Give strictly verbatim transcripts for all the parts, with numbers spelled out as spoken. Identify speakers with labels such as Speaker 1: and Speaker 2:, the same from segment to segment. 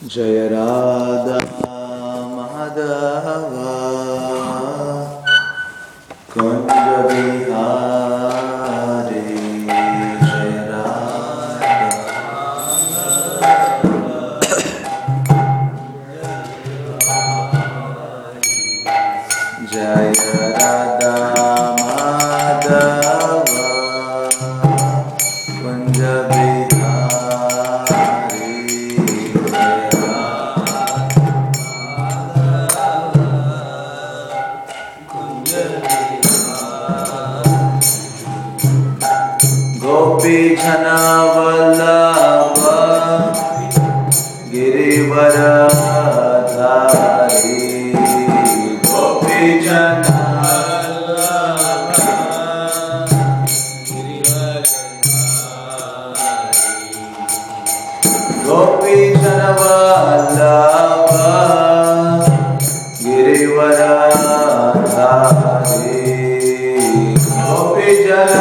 Speaker 1: जय राधा माधव कुंज बिहारी जय राधा जय राधा माधव कुंज गोपी जना वल्लभ गिरिवरधारी गोपी जना गोपी जना वल्लभ गिरिवरधारी गोपी जना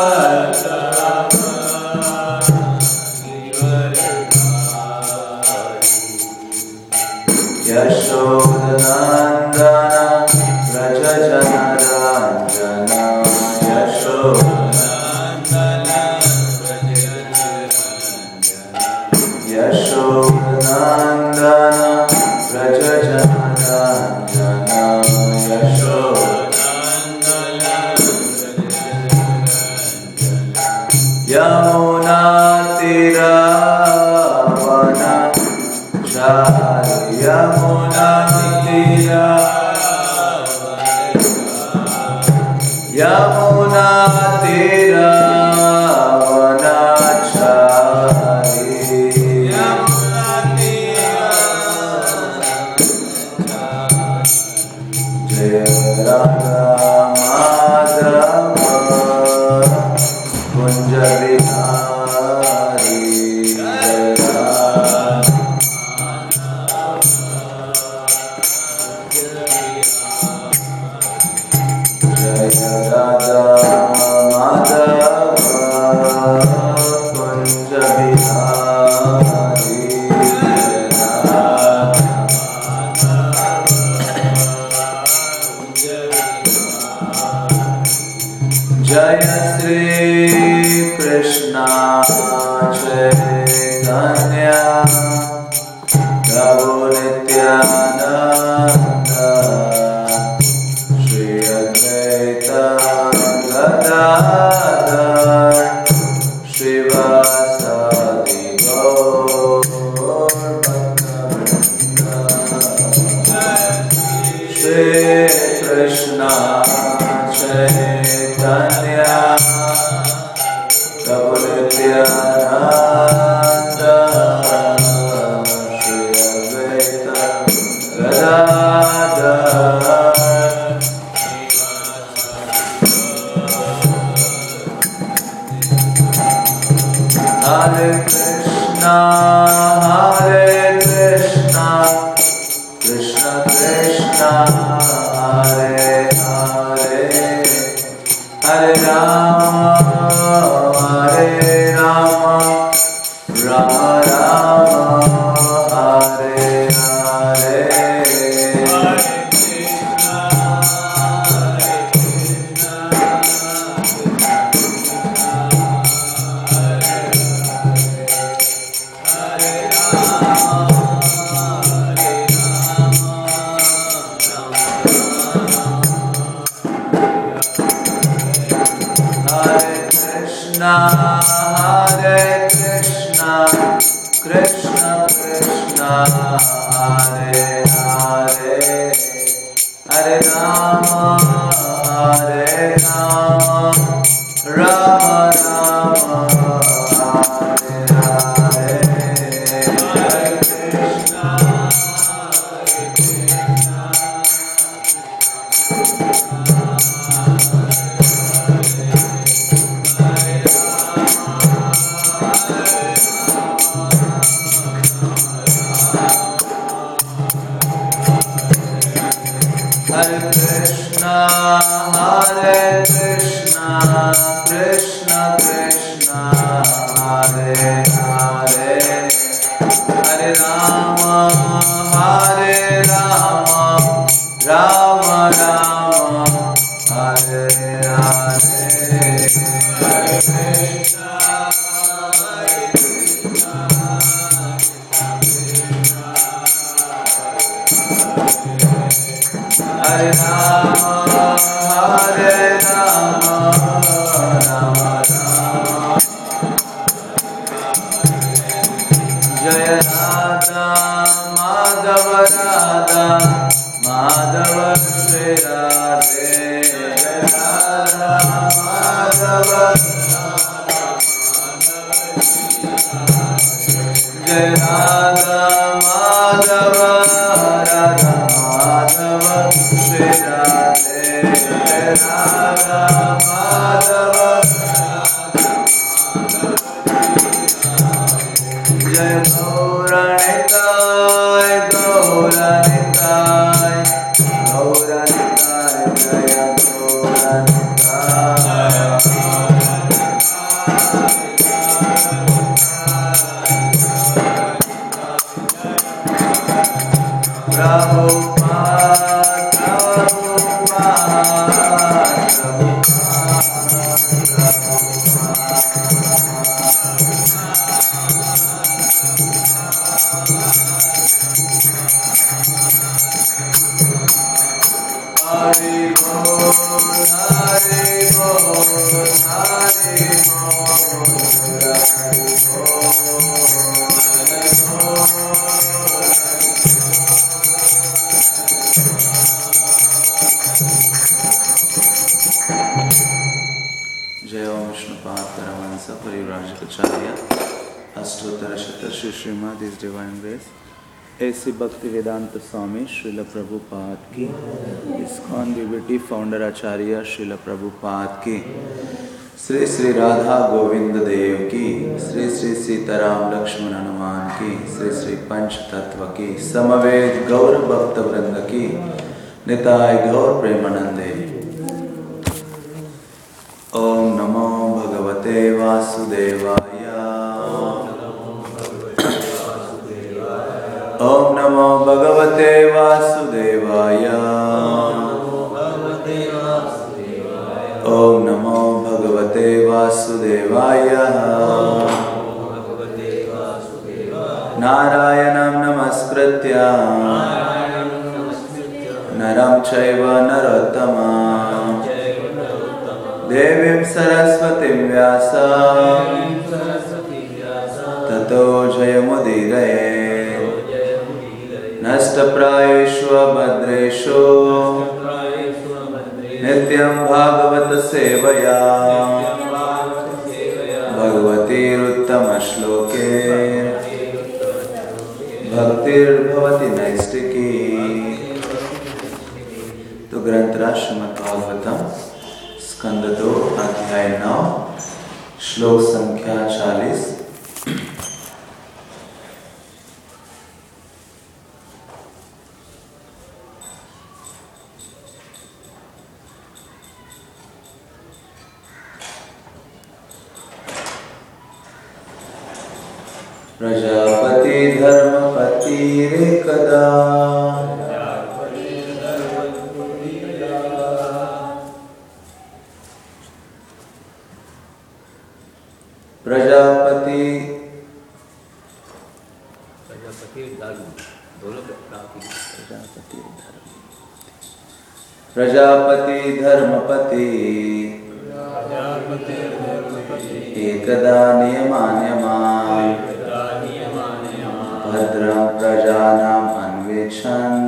Speaker 1: यशोदनंदन व्रज जनरंजन यशोदनंदन यशोदनंदन व्रज जनरंजन यशोदनंदन यमुना तीरावन यमुना तीरा यमुना तीरा वनाचारी यमुना तीरा जय राधा माधव कुंज बिहारी जय श्री कृष्ण चैतन्य प्रभु नित्यानंद श्री अद्वैत गदाधर श्रीवासादि गौरभक्तवृंद श्री कृष्ण चैतन्य प्रभु Nityanand Shri Advaita Gadadhar Hare Krishna, Hare Krishna, Krishna Krishna, Hare Hare, Hare Rama, Hare Rama, Rama Rama, Hare Hare, Hare Krishna, Hare Krishna, Hare Krishna, Krishna Krishna, Hare Hare, Hare Rama, Hare Rama, Rama Rama, Hare Hare, Hare Krishna, Hare Krishna, Hare Krishna, Hare Krishna, Krishna Krishna, Hare Hare, Hare Rama, Hare Rama, Rama Rama, Hare Hare. Hare Krishna, Hare Krishna, Hare Rama, Hare Rama, Rama Rama. Jaya Radha, Madhava Radha, Madhava Shri Radhe. Jaya Radha, Madhava, Jaya Radha, Madhava, Radha Madhava Shri Radhe. Jaya Radha, Madhava, Jaya Gauranitai, Gauranitai, Gauranitai, Jaya Gauranitai. Prabhupada, Srimad is Divine Grace. A C Bhaktivedanta Swami Srila Prabhupada ki, ISKCON Devotee Founder Acharya Srila Prabhupada ki, Sri Sri Radha Govind Dev ki, Sri Sri Sitaram Lakshman Hanuman ki, Sri Sri Panch Tattva ki, Samaved Gaur Bhakta Vrinda ki, Nitai Gaur Premanande. Om Namo Bhagavate Vasudevaya. Om Namo Bhagavate Vasudevaya. Om Namo Bhagavate Vasudevaya. Narayanam Namaskritya Naram Chaiva Narottamam Devim Saraswatim Vyasam Tato Jayamudiraye. Nashtaprayeshu Bhadreshu Nityam Bhagavata Sevaya Bhagavati Ruttama Shloke Bhaktir Bhavati Naistiki. तो ग्रंथ श्रीमद् भागवतम स्कंद दो अध्याय नौ श्लोक संख्या चालीस। प्रजापति धर्मपति रेकदा प्रजापति प्रजापति धर्म दोनों प्रजापति धर्म प्रजापति धर्मपति एकदा नियमान्यमान् भद्रं प्रजानाम् अन्वेषन्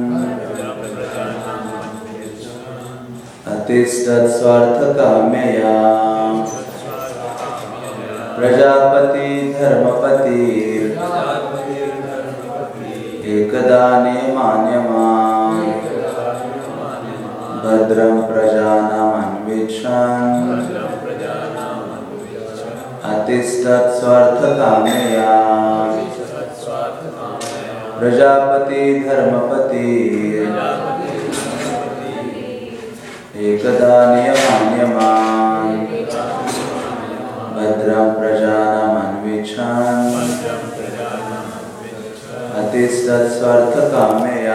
Speaker 1: अतिष्ठत् स्वार्थकाम्यया। प्रजापति धर्मपति एकदा नियमान्यमान् भद्रं प्रजानाम् अन्वेषन् अतिष्ठत् स्वार्थकाम्यया। प्रजापति धर्मपति एकदा नियमान्यमान् भद्रं प्रजानाम् अन्वेषन् अतिष्ठत्स्वर्थकामया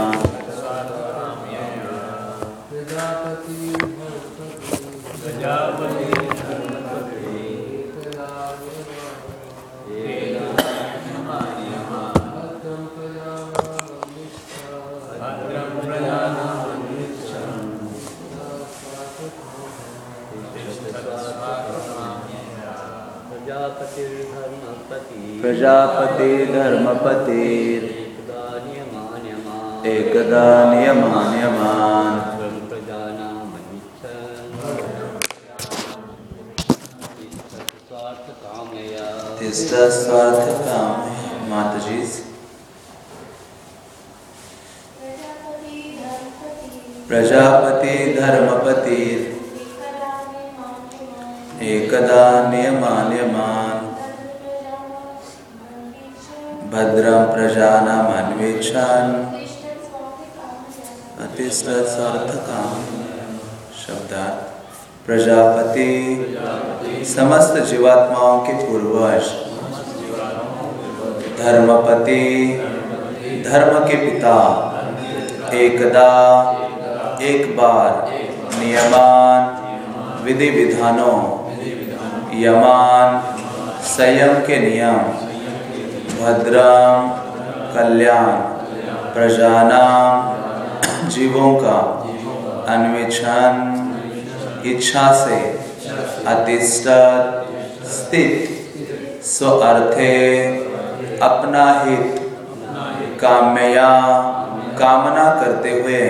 Speaker 1: प्रजापति धर्मपति एकदा नियमान्यमान स्वार्थ काम माता जी। प्रजापति धर्मपति एकदा नियमान्यमान भद्रं प्रजानाम् अन्वेषन् अतिष्ठत्स्वर्थकाम। शब्दार्थ प्रजापति समस्त जीवात्माओं के पूर्वज, धर्मपति धर्म के पिता, एकदा एक बार, नियमान विधि विधानों, यमान संयम के नियम, भद्रम कल्याण, प्रजानाम जीवों का, अन्वेषण इच्छा से, अतिष्ठत् स्थित, स्वार्थे अपना हित, काम्यया कामना करते हुए।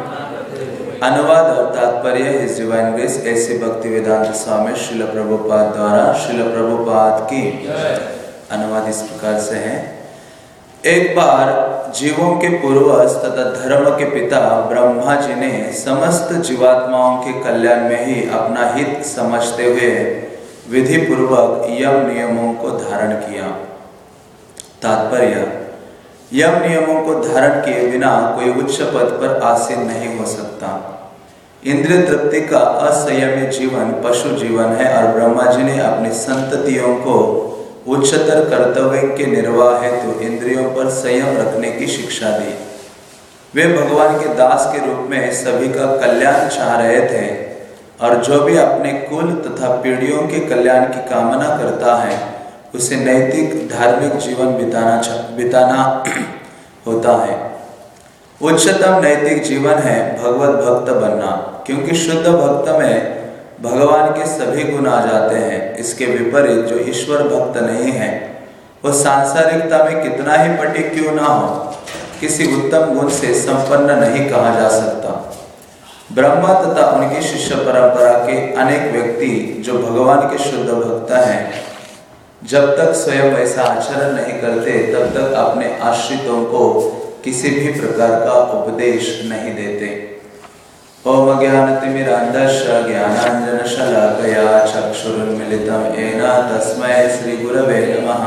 Speaker 1: अनुवाद और तात्पर्य इस डिवाइन ग्रेस ऐसे भक्ति वेदांत स्वामी श्रील प्रभुपाद द्वारा श्रील प्रभुपाद की अनुवाद इस प्रकार से है। एक बार जीवों के पूर्वज तथा धर्म के पिता ब्रह्मा जी ने समस्त जीवात्माओं के कल्याण में ही अपना हित समझते हुए विधि पूर्वक यम नियमों को धारण किया। तात्पर्य यम नियमों को धारण किए बिना कोई उच्च पद पर आसीन नहीं हो सकता। इंद्रिय तृप्ति का असंयमी जीवन पशु जीवन है और ब्रह्मा जी ने अपनी संततियों को उच्चतर कर्तव्य के निर्वाह हेतु तो इंद्रियों पर संयम रखने की शिक्षा दी। वे भगवान के दास के रूप में सभी का कल्याण चाह रहे थे और जो भी अपने कुल तथा पीढ़ियों के कल्याण की कामना करता है उसे नैतिक धार्मिक जीवन बिताना बिताना होता है। उच्चतम नैतिक जीवन है भगवत भक्त बनना, क्योंकि शुद्ध भक्त में भगवान के सभी गुण आ जाते हैं। इसके विपरीत जो ईश्वर भक्त नहीं है वो सांसारिकता में कितना ही पटी क्यों ना हो, किसी उत्तम गुण से संपन्न नहीं कहा जा सकता। ब्रह्मा तथा उनकी शिष्य परंपरा के अनेक व्यक्ति जो भगवान के शुद्ध भक्त हैं, जब तक स्वयं ऐसा आचरण नहीं करते तब तक अपने आश्रितों को किसी भी प्रकार का उपदेश नहीं देते। ओम ज्ञानतिमिरान्धस्य ज्ञानाञ्जनशलाकया चक्षुरुन्मीलितं येन तस्मै श्रीगुरवे नमः।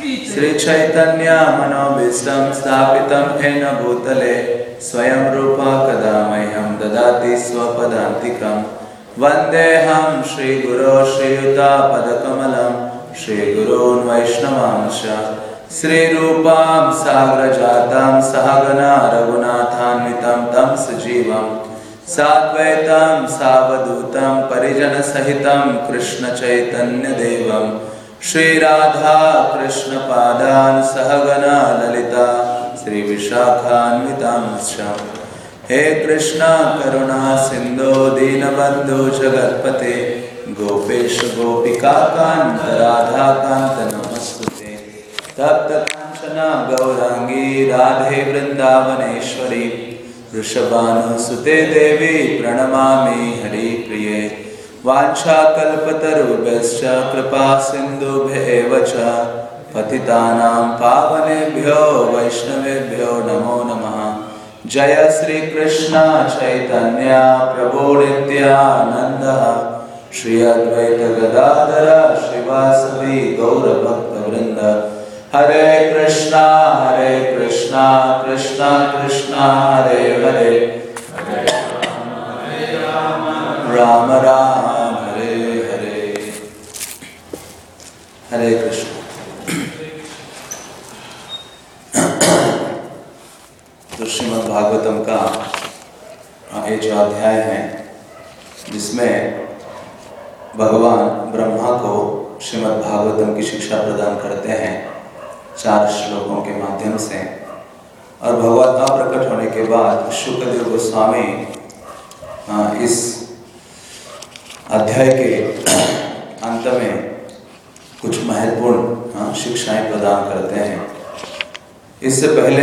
Speaker 1: श्रीचैतन्यमनोभीष्टं स्थापितं येन भूतले स्वयं रूपा कदा मह्यं ददाति स्वपदान्तिकं। वन्देऽहं श्रीगुरो श्रीयुतापदकमलं श्रीगुरून् वैष्णवांश्च श्रीरूपां साग्रजातां सहगना रघुनाथान्वितं तं सजीवं साद्वैतं सावधूतं परिजनसहितं कृष्णचैतन्यदेवं श्रीराधा कृष्णपादान् सहगना ललिता श्रीविशाखान्वितांश्च। हे कृष्ण करुणा सिन्धो दीनबन्धो जगत्पते गोपेश गोपिकाकान्त राधाकान्त नमस्तुते। तप्त कांचन गौरांगी राधे वृंदावनेश्वरी वृषभानुसुते देवी प्रणमामि हरिप्रिये। वाञ्छाकल्पतरुभ्यश्च कृपा सिन्धुभ्येव च पतितानां पावनेभ्यो वैष्णवेभ्यो नमो नमः। जय श्री कृष्ण चैतन्य प्रभु नित्यानंद श्री अद्वैत गदाधर श्रीवासवी गौर भक्त वृंद। हरे कृष्णा हरे कृष्णा कृष्णा कृष्णा हरे हरे राम राम हरे हरे। हरे कृष्ण। भागवतम का ये जो अध्याय है जिसमें भगवान ब्रह्मा को श्रीमद् भागवतम की शिक्षा प्रदान करते हैं चार श्लोकों के माध्यम से, और भगवत का प्रकट होने के बाद शुकदेव गोस्वामी इस अध्याय के अंत में कुछ महत्वपूर्ण शिक्षाएं प्रदान करते हैं। इससे पहले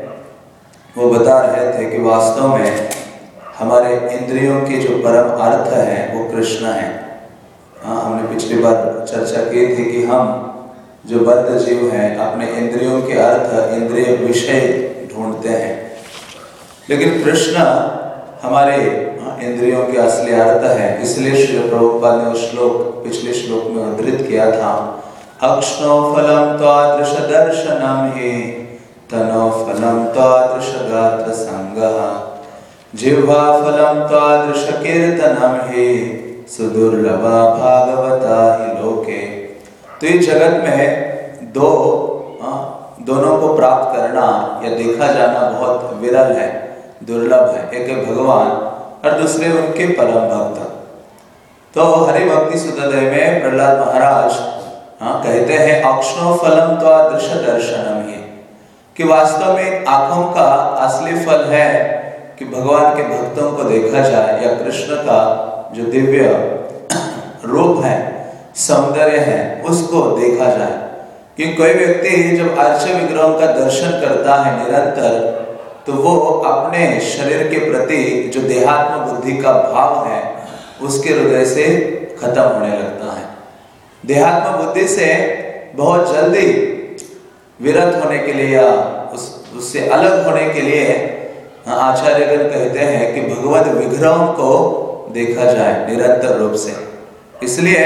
Speaker 1: वो बता रहे थे कि वास्तव में हमारे इंद्रियों के जो परम अर्थ है वो कृष्ण है। हाँ, हमने पिछली बार चर्चा की थी कि हम जो बद्ध जीव हैं अपने इंद्रियों के अर्थ इंद्रिय विषय ढूंढते हैं, लेकिन कृष्ण हमारे इंद्रियों के असली अर्थ है। इसलिए श्री प्रभुपाद ने वो श्लोक पिछले श्लोक में उद्धृत किया था, अक्ष्णो फलम त्वादृश दर्शनम हि तनो फलम त्वादृश गात्र संगः जिह्वा फलम त्वादृश कीर्तनम हि सुदुर्लभा भागवता हि लोके। तो इस जगत में दो आ, दोनों को प्राप्त करना या देखा जाना बहुत विरल है, दुर्लभ है। एक है भगवान और दूसरे उनके परम भक्त। तो हरि भक्ति सुधोदय में प्रहलाद महाराज हाँ कहते हैं अक्ष्णो फलम त्वादृश दर्शनम हि, कि वास्तव में आंखों का असली फल है कि भगवान के भक्तों को देखा जाए या कृष्ण का जो दिव्य रूप है, सौंदर्य है, उसको देखा जाए। कि कोई व्यक्ति जब अर्च्य विग्रहों का दर्शन करता है निरंतर, तो वो अपने शरीर के प्रति जो देहात्म बुद्धि का भाव है उसके हृदय से खत्म होने लगता है। देहात्म बुद्धि से बहुत जल्दी विरत होने के लिए या उस उससे अलग होने के लिए आचार्यगण कहते हैं कि भगवत विग्रहों को देखा जाए निरंतर रूप से। इसलिए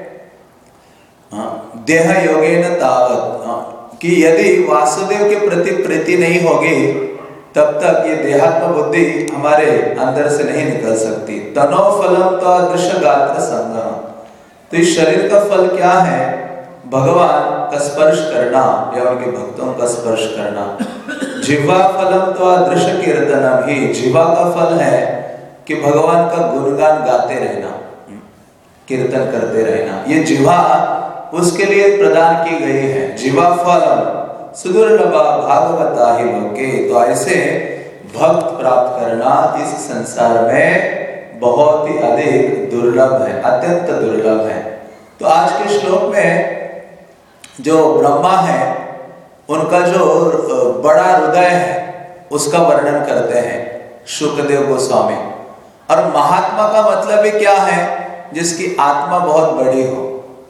Speaker 1: देह योगेन तावत, कि यदि वासुदेव के प्रति प्रीति नहीं होगी तब तक ये देहात्म बुद्धि हमारे अंदर से नहीं निकल सकती। तनो फलम त्वादृश गात्र संगः, तो इस शरीर का फल क्या है? भगवान का स्पर्श करना या उनके भक्तों का स्पर्श करना। जिह्वा फलम त्वादृश कीर्तनम हि, जिह्वा का फल है कि भगवान का गुणगान गाते रहना, कीर्तन करते रहना। ये जिह्वा उसके लिए प्रदान की गई है। जिह्वा फलम सुदुर्लभा भागवता हि लोके, तो ऐसे भक्त प्राप्त करना इस संसार में बहुत ही अधिक दुर्लभ है, अत्यंत दुर्लभ है। तो आज के श्लोक में जो ब्रह्मा है उनका जो बड़ा हृदय है उसका वर्णन करते हैं शुकदेव गोस्वामी। और महात्मा का मतलब ही क्या है? जिसकी आत्मा बहुत बड़ी हो।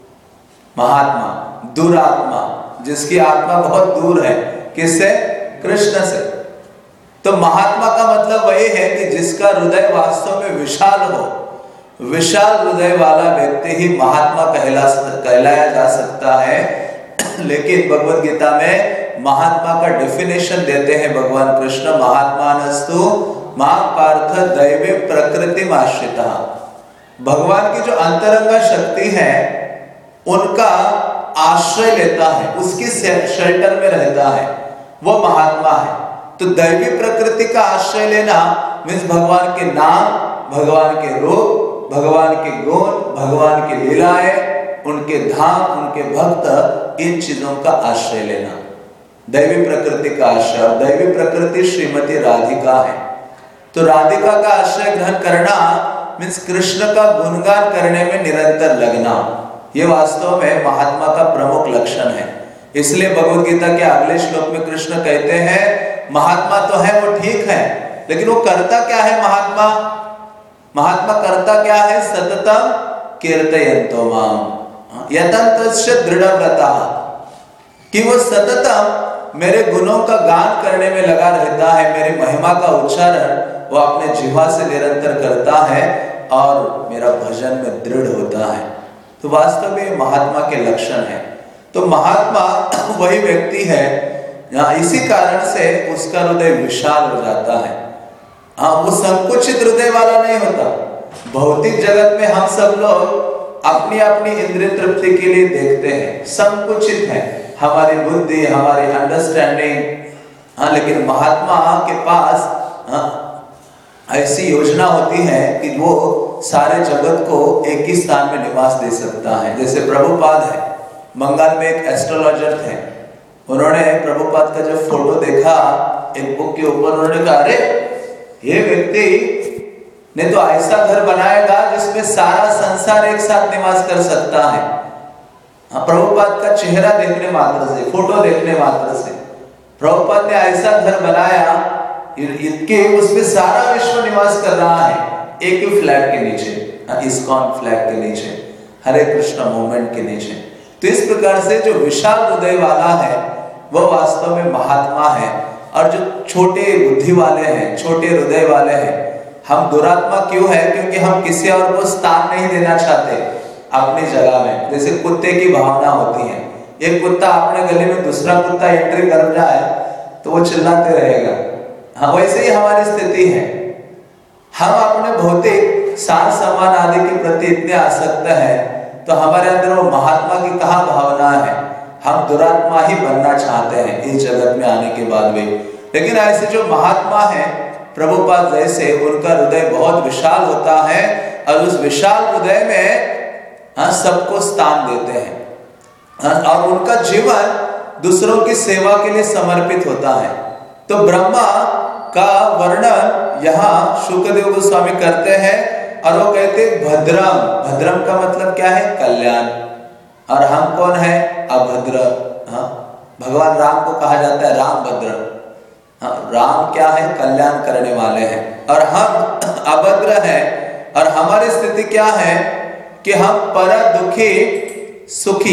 Speaker 1: महात्मा, दुरात्मा, जिसकी आत्मा बहुत दूर है, किससे? कृष्ण से। तो महात्मा का मतलब वही है कि जिसका हृदय वास्तव में विशाल हो। विशाल हृदय वाला व्यक्ति ही महात्मा कहला कहलाया जा सकता है। लेकिन भगवद गीता में महात्मा का डेफिनेशन देते हैं भगवान कृष्ण, महात्मानस्तु मां पार्थ दैवी प्रकृति आश्रिता। भगवान की जो अंतरंग शक्ति है उनका आश्रय लेता है, उसकी शेल्टर में रहता है, वो महात्मा है। तो दैवी प्रकृति का आश्रय लेना मीन्स भगवान के नाम, भगवान के रूप, भगवान के गुण, भगवान की लीलाएं, उनके धाम, उनके भक्त, इन चीजों का आश्रय लेना, दैवी प्रकृति का आश्रय। और दैवी प्रकृति श्रीमती राधिका है। तो राधिका का आश्रय ग्रहण करना मीन्स कृष्ण का गुणगान करने में निरंतर लगना, ये वास्तव में महात्मा का प्रमुख लक्षण है। इसलिए भगवद गीता के अगले श्लोक में कृष्ण कहते हैं महात्मा तो है वो ठीक है, लेकिन वो करता क्या है? महात्मा महात्मा करता क्या है? सततम कीर्तयन्तो माम यतन्तस्य दृढ़व्रतः, कि वो सततम मेरे गुणों का गान करने में लगा रहता है, मेरी महिमा का उच्चारण वो अपने जिह्वा से निरंतर करता है और मेरा भजन में दृढ़ होता है। तो वास्तव में महात्मा के लक्षण है। तो महात्मा वही व्यक्ति है जहाँ इसी कारण से उसका हृदय विशाल हो जाता है। हाँ, वो संकुचित हृदय वाला नहीं होता। भौतिक जगत में हम सब लोग अपनी अपनी इंद्रिय तृप्ति के लिए देखते हैं, संकुचित है हमारी बुद्धि, हमारी अंडरस्टैंडिंग, हाँ, लेकिन महात्मा के पास हाँ, ऐसी योजना होती है कि वो सारे जगत को एक ही स्थान में निवास दे सकता है। जैसे प्रभुपाद है, बंगाल में एक एस्ट्रोलॉजर थे, उन्होंने प्रभुपाद का जब फोटो देखा एक बुक के ऊपर, उन्होंने कहा अरे ये व्यक्ति ने तो ऐसा घर बनाएगा जिसमें सारा संसार एक साथ निवास कर सकता है। हाँ, प्रभुपाद का चेहरा देखने मात्र से, फोटो देखने मात्र से प्रभुपाद ने ऐसा घर बनाया कि उसमें सारा विश्व निवास कर रहा है एक ही फ्लैग के नीचे, इस्कॉन फ्लैग के नीचे, हरे कृष्ण मूवमेंट के नीचे। तो इस प्रकार से जो विशाल हृदय वाला है वो वास्तव में महात्मा है, और जो छोटे बुद्धि वाले हैं, छोटे हृदय वाले हैं, हम दुरात्मा क्यों है? क्योंकि हम किसी और को स्थान नहीं देना चाहते अपनी जगह में। जैसे कुत्ते की भावना होती है, एक कुत्ता अपने गले में दूसरा कुत्ता एंट्री कर जाए तो वो चिल्लाते रहेगा। हाँ, वैसे ही हमारी स्थिति है। हम अपने भौतिक सार सामान आदि के प्रति इतने आसक्त हैं, तो हमारे अंदर वो महात्मा की कहाँ भावना है? हम दुरात्मा ही बनना चाहते हैं इस जगत में आने के बाद भी। लेकिन ऐसे जो महात्मा है प्रभुपाद जैसे, उनका हृदय बहुत विशाल होता है, और उस विशाल हृदय में हाँ, सबको स्थान देते हैं, हाँ, और उनका जीवन दूसरों की सेवा के लिए समर्पित होता है। तो ब्रह्मा का वर्णन यहाँ शुकदेव गोस्वामी करते हैं, और वो कहते हैं भद्रम। भद्रम का मतलब क्या है? कल्याण। और हम कौन है? अभद्र। हाँ, भगवान राम को कहा जाता है राम भद्र। हाँ, राम क्या है? कल्याण करने वाले हैं, और हम अभद्र हैं। और हमारी स्थिति क्या है कि हम पर दुखी सुखी,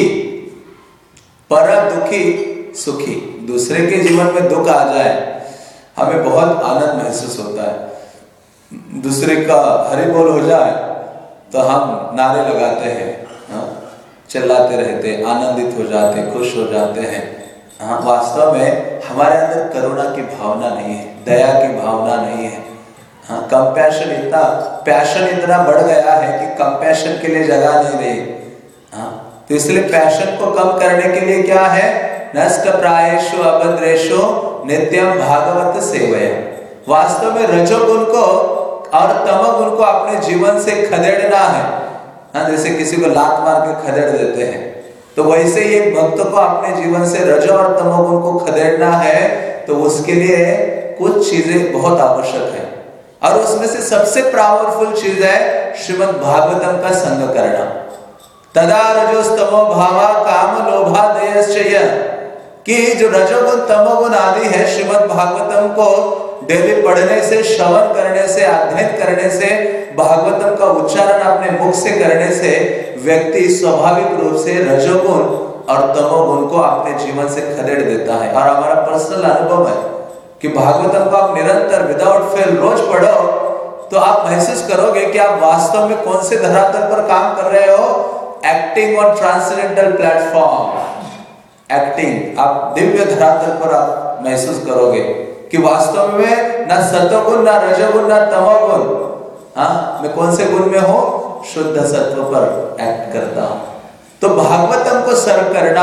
Speaker 1: पर दुखी सुखी, दूसरे के जीवन में दुख आ जाए हमें बहुत आनंद महसूस होता है। दूसरे का हरि बोल हो जाए तो हम नारे लगाते हैं, हाँ, चिल्लाते रहते, आनंदित हो जाते, खुश हो जाते हैं। हाँ, वास्तव में हमारे अंदर करुणा की भावना नहीं है, दया की भावना नहीं है। हाँ, कंपैशन इतना, पैशन इतना बढ़ गया है कि कंपैशन के लिए जगह नहीं रही। हाँ, तो इसलिए पैशन को कम करने के लिए क्या है? नष्ट प्रायेषु अभद्रेषु नित्यम भागवत सेवया। वास्तव में रजोगुण को और तमोगुण को अपने जीवन से खदेड़ना है। हाँ, जैसे किसी को लात मार के खदेड़ देते हैं, तो वैसे ही एक भक्त को अपने जीवन से रजो और तमोगुण को खदेड़ना है, तो उसके लिए कुछ चीजें बहुत आवश्यक है, और उसमें से सबसे पावरफुल चीज है श्रीमद् भागवतम का संग करना। तदा रजोस्तमो भावा काम लोभा दयश्चय, कि जो रजोगुण तमोगुण आदि है श्रीमद् भागवतम को डेली पढ़ने से, श्रवण करने से, अध्ययन करने से, भागवतम का उच्चारण अपने मुख से करने से व्यक्ति स्वाभाविक रूप से रजोगुण और तमोगुण को अपने जीवन से खदेड़ देता है। और हमारा पर्सनल अनुभव है कि भागवतम को आप निरंतर विदाउट फेल रोज पढ़ो तो आप महसूस करोगे कि आप वास्तव में कौन से धरातल पर काम कर रहे हो। Acting on transcendental platform, acting, आप दिव्य धरातल पर आप महसूस करोगे कि वास्तव में ना सतोगुण, ना रजोगुण, ना तमोगुण, हाँ, मैं कौन से गुण में हूँ? शुद्ध सत्व पर एक्ट करता हूं। तो भागवतम को सर्व करना,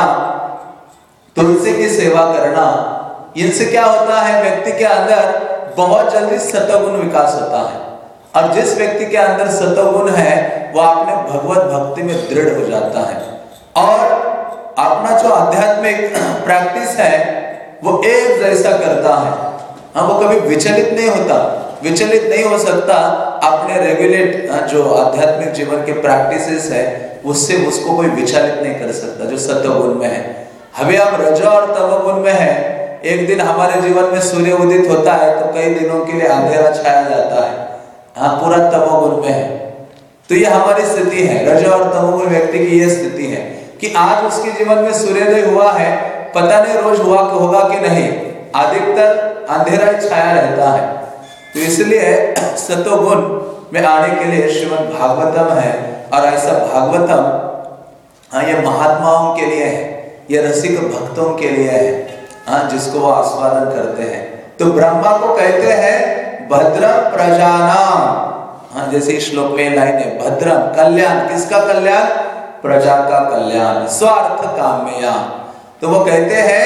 Speaker 1: तुलसी की सेवा करना, इनसे क्या होता है? व्यक्ति के अंदर बहुत जल्दी सतोगुण विकास होता है, और जिस व्यक्ति के अंदर सतोगुण है वो अपने भगवत भक्ति में दृढ़ हो जाता है, और अपना जो आध्यात्मिक प्रैक्टिस है वो एक जैसा करता है। हाँ, वो कभी विचलित नहीं होता, विचलित नहीं हो सकता अपने रेगुलेट जो आध्यात्मिक जीवन के प्रैक्टिसेस है उससे, उसको कोई विचलित नहीं कर सकता जो सत्वगुण में है। अभी हम रजो और तमोगुण में है, एक दिन हमारे जीवन में सूर्य उदित होता है तो कई दिनों के लिए अंधेरा छाया जाता है, हाँ, पूरा तमोगुण में है। तो ये हमारी स्थिति है, रजो और तमोगुण व्यक्ति की ये स्थिति है कि आज उसके जीवन में सूर्योदय हुआ है, पता नहीं रोज हुआ होगा कि नहीं, अधिकतर अंधेरा ही छाया रहता है। तो इसलिए सतोगुण में आने के लिए श्रीमद् भागवतम है, और ऐसा भागवतम हाँ, ये महात्माओं के लिए है, ये रसिक भक्तों के लिए है, हाँ, जिसको वो आस्वादन करते हैं। तो ब्रह्मा को कहते हैं भद्रम प्रजानाम, हाँ, जैसे श्लोक में लाइन है, भद्रम कल्याण, किसका कल्याण? प्रजा का कल्याण, स्वार्थ काम्या। तो वो कहते हैं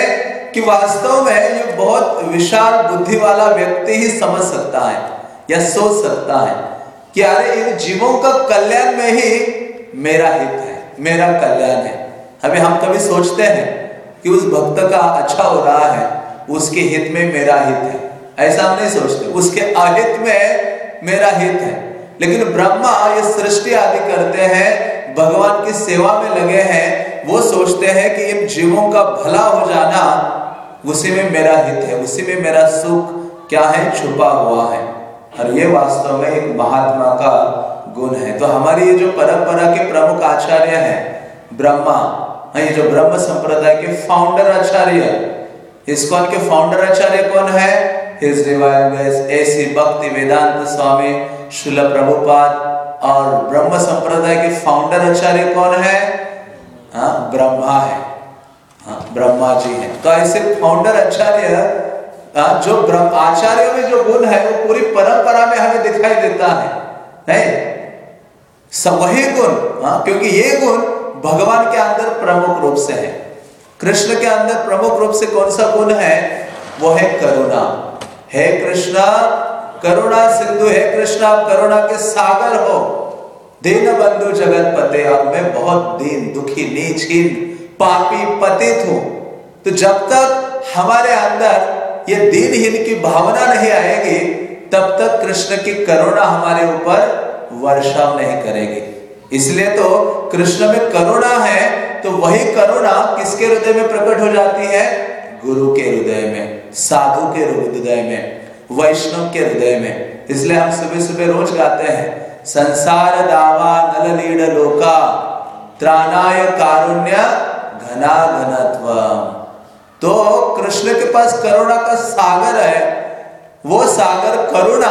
Speaker 1: कि वास्तव में ये बहुत विशाल बुद्धि वाला व्यक्ति ही समझ सकता है या सोच सकता है कि अरे इन जीवों का कल्याण में ही मेरा हित है, मेरा कल्याण है। अभी हम कभी सोचते हैं कि उस भक्त का अच्छा हो रहा है, उसके हित में मेरा हित है, ऐसा हम नहीं सोचते। उसके अहित में मेरा हित है। लेकिन ब्रह्मा ये सृष्टि आदि करते हैं, भगवान की सेवा में लगे हैं, वो सोचते हैं कि इन जीवों का भला हो जाना उसी में मेरा हित है, उसी में मेरा सुख क्या है, छुपा हुआ है। और ये वास्तव में एक महात्मा का गुण है। तो हमारी ये जो परंपरा के प्रमुख आचार्य हैं ब्रह्मा, ये जो ब्रह्म संप्रदाय के फाउंडर आचार्य, इस्कॉन के फाउंडर आचार्य कौन है? हिज डिवाइन ग्रेस ऐसी भक्ति वेदांत स्वामी श्रील प्रभुपाद। और ब्रह्म संप्रदाय के फाउंडर आचार्य कौन है? हाँ, ब्रह्मा है, हाँ, ब्रह्मा जी हैं। तो ऐसे फाउंडर आचार्य, जो ब्रह्म आचार्य में जो गुण है वो पूरी परंपरा में हमें दिखाई देता है, नहीं सब वही गुण, हाँ, क्योंकि ये गुण भगवान के अंदर प्रमुख रूप से है। कृष्ण के अंदर प्रमुख रूप से कौन सा गुण है? वो है करुणा। हे कृष्णा करुणा सिंधु, हे कृष्णा आप करुणा के सागर हो, दीन बंधु जगत पते। और मैं बहुत दीन, दुखी, नीचहीन, पापी, पतित हूं। तो जब तक हमारे अंदर ये दीनहीन की भावना नहीं आएगी, तब तक कृष्ण की करुणा हमारे ऊपर वर्षाव नहीं करेगी। इसलिए तो कृष्ण में करुणा है, तो वही करुणा किसके हृदय में प्रकट हो जाती है? गुरु के हृदय में, साधु के हृदय में, वैष्णव के हृदय में। इसलिए हम सुबह सुबह रोज गाते हैं, संसार दावा नल लीड लोका त्राणाय कारुण्य घना घनत्व। तो कृष्ण के पास करुणा का सागर है। वो सागर करुणा,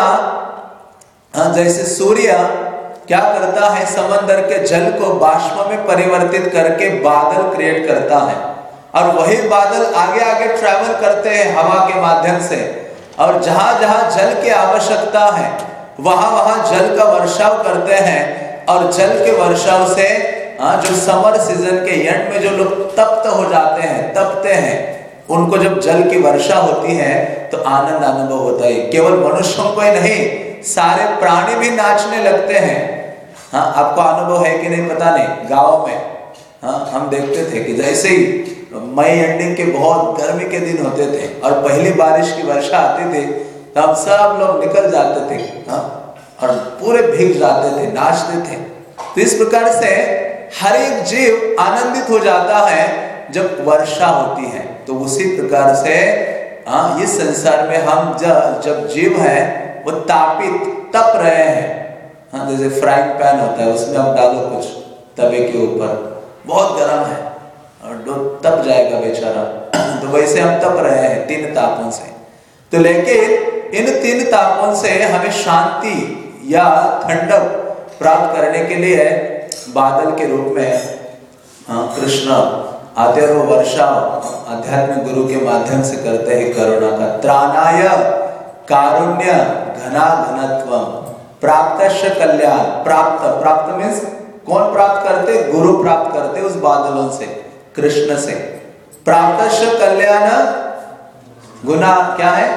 Speaker 1: जैसे सूर्य क्या करता है, समंदर के जल को बाष्प में परिवर्तित करके बादल क्रिएट करता है, और वही बादल आगे आगे ट्रैवल करते हैं हवा के माध्यम से, और जहां जहां जल की आवश्यकता है वहां वहां जल का वर्षाव करते हैं। और जल के वर्षाव से जो समर सीजन के एंड में जो लोग तप्त हो जाते हैं, तपते हैं, उनको जब जल की वर्षा होती है तो आनंद अनुभव होता है। केवल मनुष्यों को ही नहीं, सारे प्राणी भी नाचने लगते हैं। हाँ, आपको अनुभव है कि नहीं पता नहीं, गाँव में हाँ हम देखते थे कि जैसे ही मई एंडिंग के बहुत गर्मी के दिन होते थे और पहली बारिश की वर्षा आती थी, तो हम सब लोग निकल जाते थे, हाँ, और पूरे भीग जाते थे, नाचते थे। तो इस प्रकार से हर एक जीव आनंदित हो जाता है जब वर्षा होती है। तो उसी प्रकार से हाँ, इस संसार में हम जब जब जीव हैं वो तापित तप रहे हैं। हाँ, जैसे फ्राइंग पैन होता है, उसमें आप डालो कुछ तवे के ऊपर, बहुत गर्म है और तप जाएगा बेचारा। तो वैसे हम तप रहे हैं तीन तापों से। तो लेकिन इन तीन तापों से हमें शांति या ठंडक प्राप्त करने के लिए बादल के रूप में हाँ, कृष्ण आते और वो वर्षा आध्यात्मिक गुरु के माध्यम से करते हैं करुणा का। त्राणाय कारुण्य घना घनत्व प्राप्तश्च कल्याण। प्राप्त प्राप्त मीन्स कौन प्राप्त करते? गुरु प्राप्त करते उस बादलों से, कृष्ण से। प्राप्तश्च कल्याण, गुना क्या है?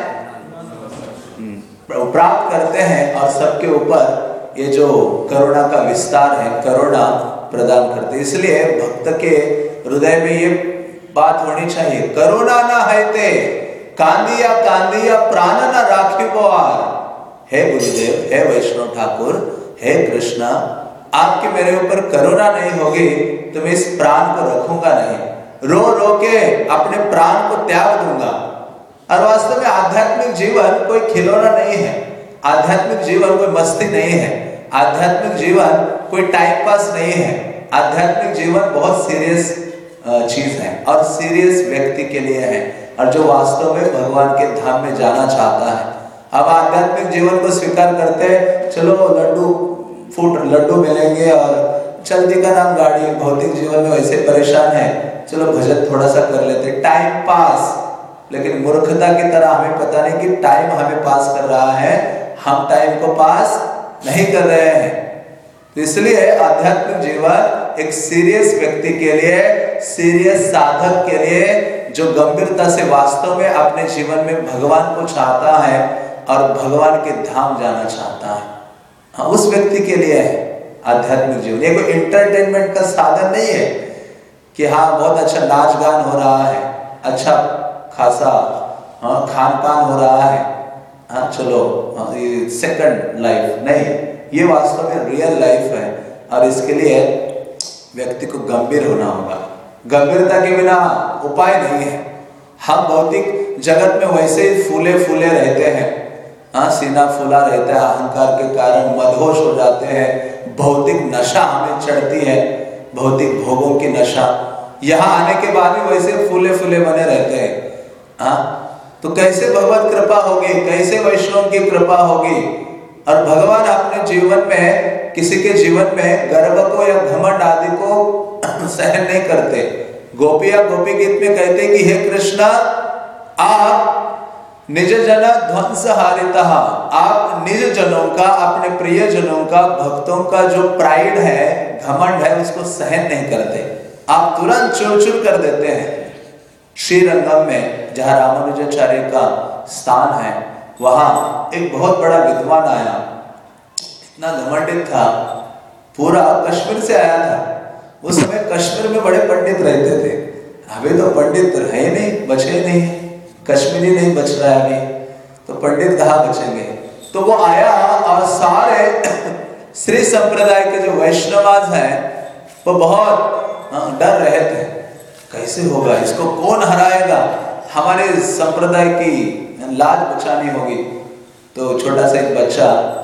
Speaker 1: प्राप्त करते हैं और सबके ऊपर ये जो करुणा का विस्तार है, करुणा प्रदान करते। इसलिए भक्त के हृदय में ये बात होनी चाहिए, करुणा ना है ते कांदिया कांदिया प्राण न राखी पवार। हे गुरुदेव, हे वैष्णव ठाकुर, हे कृष्ण, आपकी मेरे ऊपर करुणा नहीं होगी तो मैं इस प्राण को रखूंगा नहीं, रो रो के अपने प्राण को त्याग दूंगा। और वास्तव में आध्यात्मिक जीवन कोई खिलौना नहीं है, आध्यात्मिक जीवन कोई मस्ती नहीं है, आध्यात्मिक जीवन कोई टाइम पास नहीं है। आध्यात्मिक जीवन बहुत सीरियस चीज है और सीरियस व्यक्ति के लिए है, और जो वास्तव में भगवान के धाम में जाना चाहता है। अब आध्यात्मिक जीवन को स्वीकार करते हैं, चलो लड्डू फूट लड्डू मिलेंगे और चलती का नाम गाड़ी। भौतिक जीवन में वैसे परेशान है, चलो भजन थोड़ा सा कर लेते, टाइम पास। लेकिन मूर्खता की तरह हमें पता नहीं कि टाइम हमें पास कर रहा है, हम टाइम को पास नहीं कर रहे हैं। तो इसलिए आध्यात्मिक जीवन एक सीरियस व्यक्ति के लिए, सीरियस साधक के लिए, जो गंभीरता से वास्तव में अपने जीवन में भगवान को चाहता है और भगवान के धाम जाना चाहता है, हाँ, उस व्यक्ति के लिए है आध्यात्मिक जीवन। ये कोई इंटरटेनमेंट का साधन नहीं है कि हाँ बहुत अच्छा नाच गान हो रहा है, अच्छा खासा हाँ खान पान हो रहा है, हाँ चलो हाँ, ये सेकंड लाइफ नहीं, ये वास्तव में रियल लाइफ है। और इसके लिए व्यक्ति को गंभीर होना होगा। गंभीरता के बिना उपाय नहीं है। हम भौतिक जगत में वैसे ही फूले फूले रहते हैं, हाँ सीना फूला रहता है, अहंकार के कारण मदहोश हो जाते हैं, भौतिक नशा हमें चढ़ती है, भौतिक भोगों की नशा। यहाँ आने के बाद भी वैसे फूले फूले बने रहते हैं, हाँ तो कैसे भगवत कृपा होगी, कैसे वैष्णव की कृपा होगी। और भगवान अपने जीवन में किसी के जीवन में गर्व को या घमंड आदि को सहन नहीं करते। गोपिया गोपी गीत में कहते कि हे कृष्णा, आप निज जन ध्वंस हारिता, आप निज जनों का, अपने प्रिय जनों का, भक्तों का जो प्राइड है, घमंड है, उसको सहन नहीं करते, आप तुरंत चूर चूर कर देते हैं। श्रीरंगम में जहाँ रामानुजाचार्य का स्थान है, वहां एक बहुत बड़ा विद्वान आया, इतना घमंडित था, पूरा कश्मीर से आया था। उस समय कश्मीर में बड़े पंडित रहते थे, अभी तो पंडित है नहीं, बचे नहीं, कश्मीरी नहीं बच रहा है अभी, तो पंडित कहाँ बचेंगे। तो वो आया और सारे श्री संप्रदाय के जो वैष्णवाज हैं वो बहुत हाँ, डर रहे थे, कैसे होगा, इसको कौन हराएगा, हमारे संप्रदाय की लाज बचानी होगी। तो छोटा सा एक बच्चा,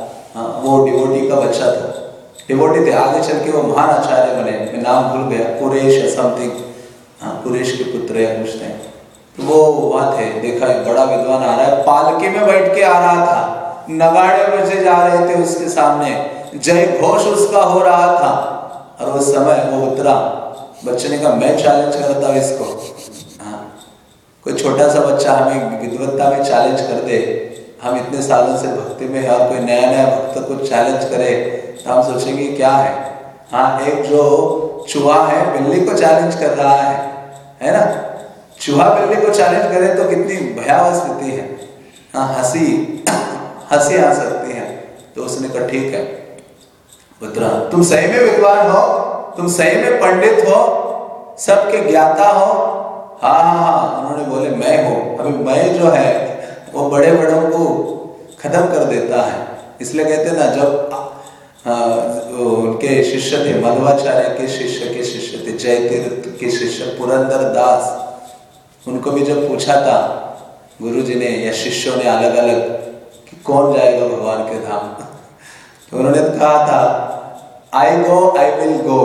Speaker 1: वो डिवोटी का बच्चा था, डिवोटी थे, आगे चल के वो महान आचार्य बने, मैं नाम भूल गया, कुरेश या समथिंग, कुरेश के पुत्र या कुछ थे। तो वो वहां थे, देखा एक बड़ा विद्वान आ रहा है, पालकी में बैठ के आ रहा था, नगाड़े बजे जा रहे थे उसके सामने, जय घोष उसका हो रहा था। और उस समय वो उतरा, बच्चे ने कहा मैं चैलेंज करता हूँ इसको। हाँ, कोई छोटा सा बच्चा हमें विद्वत्ता में चैलेंज कर दे, हम इतने सालों से भक्ति में है, और कोई नया नया भक्त को चैलेंज करे तो हम सोचेंगे क्या है। हाँ, एक जो चूहा है बिल्ली को चैलेंज कर रहा है, है ना, चूहा बिल्ली को चैलेंज करे तो कितनी भयावह स्थिति है। हाँ, हंसी हंसी आ सकती है। तो उसने कहा ठीक है पुत्रा, तुम सही में विद्वान हो, तुम सही में पंडित हो, सबके ज्ञाता हो। हाँ हाँ हाँ, उन्होंने बोले मैं हूँ। अभी मैं जो है वो बड़े बड़ों को खत्म कर देता है, इसलिए कहते ना, जब आ, उनके शिष्य थे, मध्वाचार्य के शिष्य के शिष्य थे, जयतीर्थ के शिष्य पुरंदर दास, उनको भी जब पूछा था गुरुजी ने या शिष्यों ने अलग अलग कि कौन जाएगा भगवान के धाम, तो उन्होंने कहा था आई गो आई विल गो।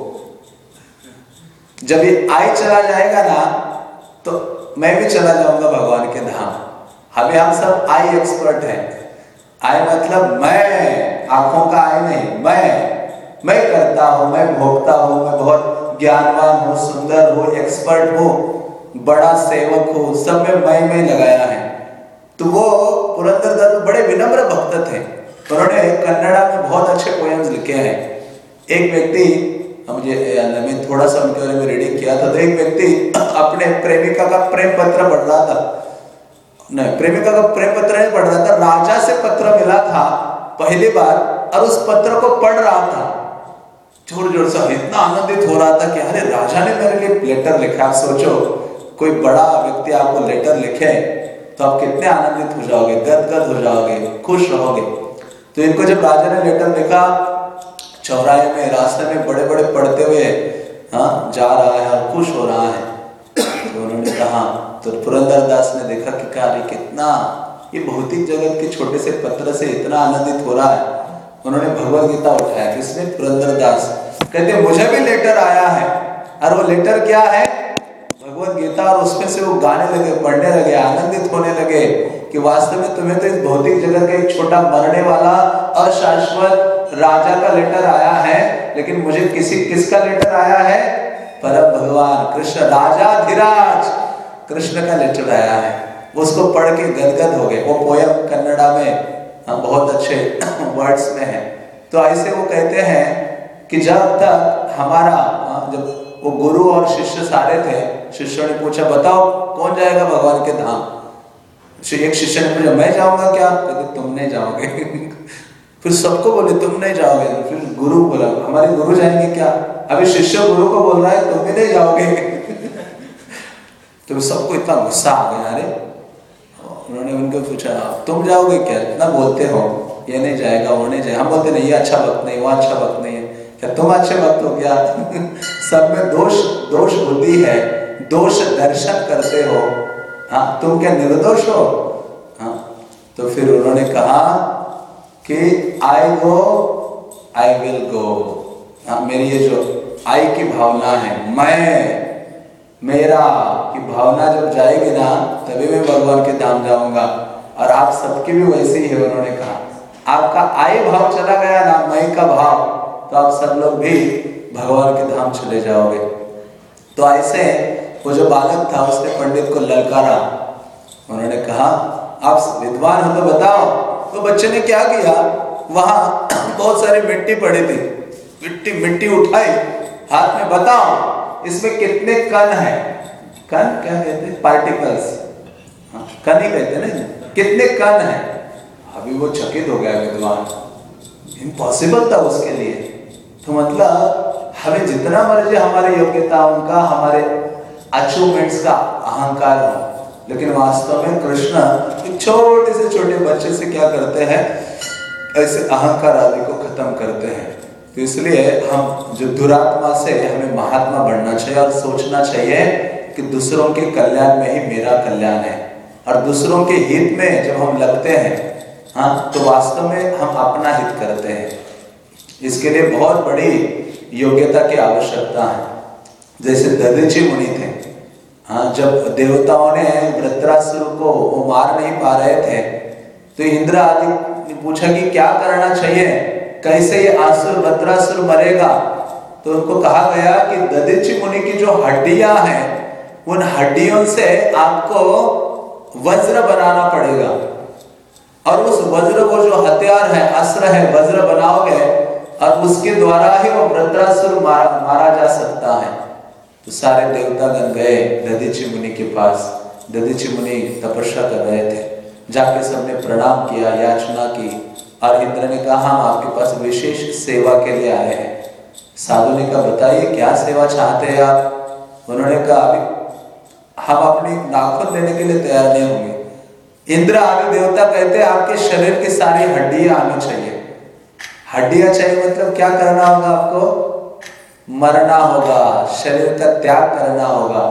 Speaker 1: जब ये आई चला जाएगा ना तो मैं भी चला जाऊंगा भगवान के धाम। अभी हम सब आई एक्सपर्ट हैं। आई मतलब मैं, आंखों का आई नहीं, मैं मैं करता हूं, मैं भोगता हूं, मैं बहुत ज्ञानवान हूं, सुंदर हूं, एक्सपर्ट हूं, बड़ा सेवक हूं, सब में मैं मैं लगाया है। तो वो पुरंदरदास बड़े विनम्र भक्त थे, उन्होंने कन्नड़ा में बहुत अच्छे पोएम्स लिखे हैं। एक व्यक्ति, मुझे मैं थोड़ा सा उनके बारे में रीडिंग किया था, तो एक व्यक्ति अपने प्रेमिका का प्रेम पत्र पढ़ रहा था, नहीं प्रेमिका का प्रेम पत्र नहीं पढ़ रहा था, राजा से पत्र मिला था पहली बार, और उस पत्र को पढ़ रहा था जोर जोर से, इतना आनंदित हो रहा था कि अरे राजा ने मेरे लिए लेटर लिखा। आप सोचो कोई बड़ा व्यक्ति आपको लेटर लिखे तो आप कितने आनंदित हो जाओगे, गदगद हो जाओगे, खुश रहोगे। तो इनको जब राजा ने लेटर लिखा, चौराहे में रास्ते में बड़े बड़े पढ़ते हुए हाँ जा रहा है और खुश हो रहा है। तो उन्होंने कहा, तो पुरंदरदास ने देखा कि कार्य कितना ये भौतिक जगत के छोटे से पत्र से इतना आनंदित हो रहा है। उन्होंने भगवद गीता उठाया, किसने? पुरंदरदास। कहते मुझे भी लेटर आया है, और वो लेटर क्या है? भगवद गीता। और उसमें से वो गाने लगे, पढ़ने लगे, आनंदित होने लगे कि वास्तव में तुम्हें तो इस भौतिक जगत का एक छोटा मरने वाला अशाश्वत राजा का लेटर आया है, लेकिन मुझे किसी किसका लेटर आया है? परम भगवान कृष्ण, राजाधिराज कृष्ण का लेटर आया है। उसको पढ़ के गदगद हो गए। वो पोयम कन्नड़ा में बहुत अच्छे वर्ड्स में है। तो ऐसे वो कहते हैं कि जब तक हमारा, जब वो गुरु और शिष्य सारे थे, शिष्यों ने पूछा बताओ कौन जाएगा भगवान के धाम। एक शिष्य ने पूछा मैं जाऊंगा क्या? कहते तुम नहीं जाओगे। फिर सबको बोले तुम नहीं जाओगे। फिर गुरु बोला हमारे गुरु जाएंगे क्या? अभी शिष्य गुरु को बोल रहा है तुम भी नहीं जाओगे। तो सबको इतना गुस्सा आ गया। अरे उन्होंने उनको पूछा तुम जाओगे क्या? इतना बोलते हो ये नहीं जाएगा वो नहीं जाएगा। हम बोलते नहीं ये अच्छा भक्त नहीं वो अच्छा भक्त नहीं है। क्या तुम अच्छे भक्त हो क्या? सब में दोष दोष बुद्धि है, दोष दर्शन करते हो। हाँ तुम क्या निर्दोष हो? हाँ तो फिर उन्होंने कहा कि आई गो आई विल गो। हाँ मेरी ये जो आई की भावना है, मैं मेरा की भावना जब जाएगी ना तभी मैं भगवान के धाम जाऊंगा। और आप सबकी भी वैसे ही है। उन्होंने कहा आपका आई भाव चला गया ना, मैं का भाव, तो आप सब लोग भी भगवान के धाम चले जाओगे। तो ऐसे वो जो बालक था उसने पंडित को ललकारा। उन्होंने कहा आप विद्वान हो तो बताओ। तो बच्चे ने क्या किया, वहां बहुत सारी मिट्टी पड़ी थी, मिट्टी मिट्टी उठाई हाथ में, बताओ इसमें कितने कण है? कण क्या कहते हैं? पार्टिकल्स। हाँ कण ही कहते हैं ना, कितने कण है? अभी वो चकित हो गया विद्वान, इम्पॉसिबल था उसके लिए। तो मतलब हमें जितना मर्जी हमारी योग्यता उनका हमारे अचीवमेंट्स का अहंकार हो, लेकिन वास्तव में कृष्ण एक छोटे से छोटे बच्चे से क्या करते हैं, ऐसे अहंकार आदि को खत्म करते हैं। तो इसलिए हम जो दुरात्मा से हमें महात्मा बनना चाहिए और सोचना चाहिए कि दूसरों के कल्याण में ही मेरा कल्याण है। और दूसरों के हित में जब हम लगते हैं हाँ तो वास्तव में हम अपना हित करते हैं। इसके लिए बहुत बड़ी योग्यता की आवश्यकता है। जैसे दधीची मुनि थे, हाँ जब देवताओं ने वृत्रासुर को वो मार नहीं पा रहे थे तो इंद्र आदि ने पूछा कि क्या करना चाहिए, कैसे ये आसुर वृत्रासुर मरेगा। तो उनको कहा गया कि दधीची मुनि की जो हड्डियां हैं उन हड्डियों से आपको वज्र बनाना पड़ेगा, और उस वज्र को जो हथियार है, अस्त्र है, वज्र बनाओगे और उसके द्वारा ही वो वृत्रासुर मारा, मारा जा सकता है। तो सारे देवतागण गए दधीची मुनि के पास। दधीची मुनि तपस्या कर रहे थे, जाके सबने प्रणाम किया, याचना की, और इंद्र ने कहा हम आपके पास विशेष सेवा के लिए आए हैं। साधु ने कहा बताइए क्या सेवा चाहते हैं आप? उन्होंने कहा अभी हम अपनी नाखून देने के लिए तैयार नहीं होंगे। इंद्र आदि देवता कहते हैं आपके शरीर की सारी हड्डियां आनी चाहिए। हड्डियां चाहिए मतलब क्या करना होगा आपको? मरना होगा, शरीर का त्याग करना होगा।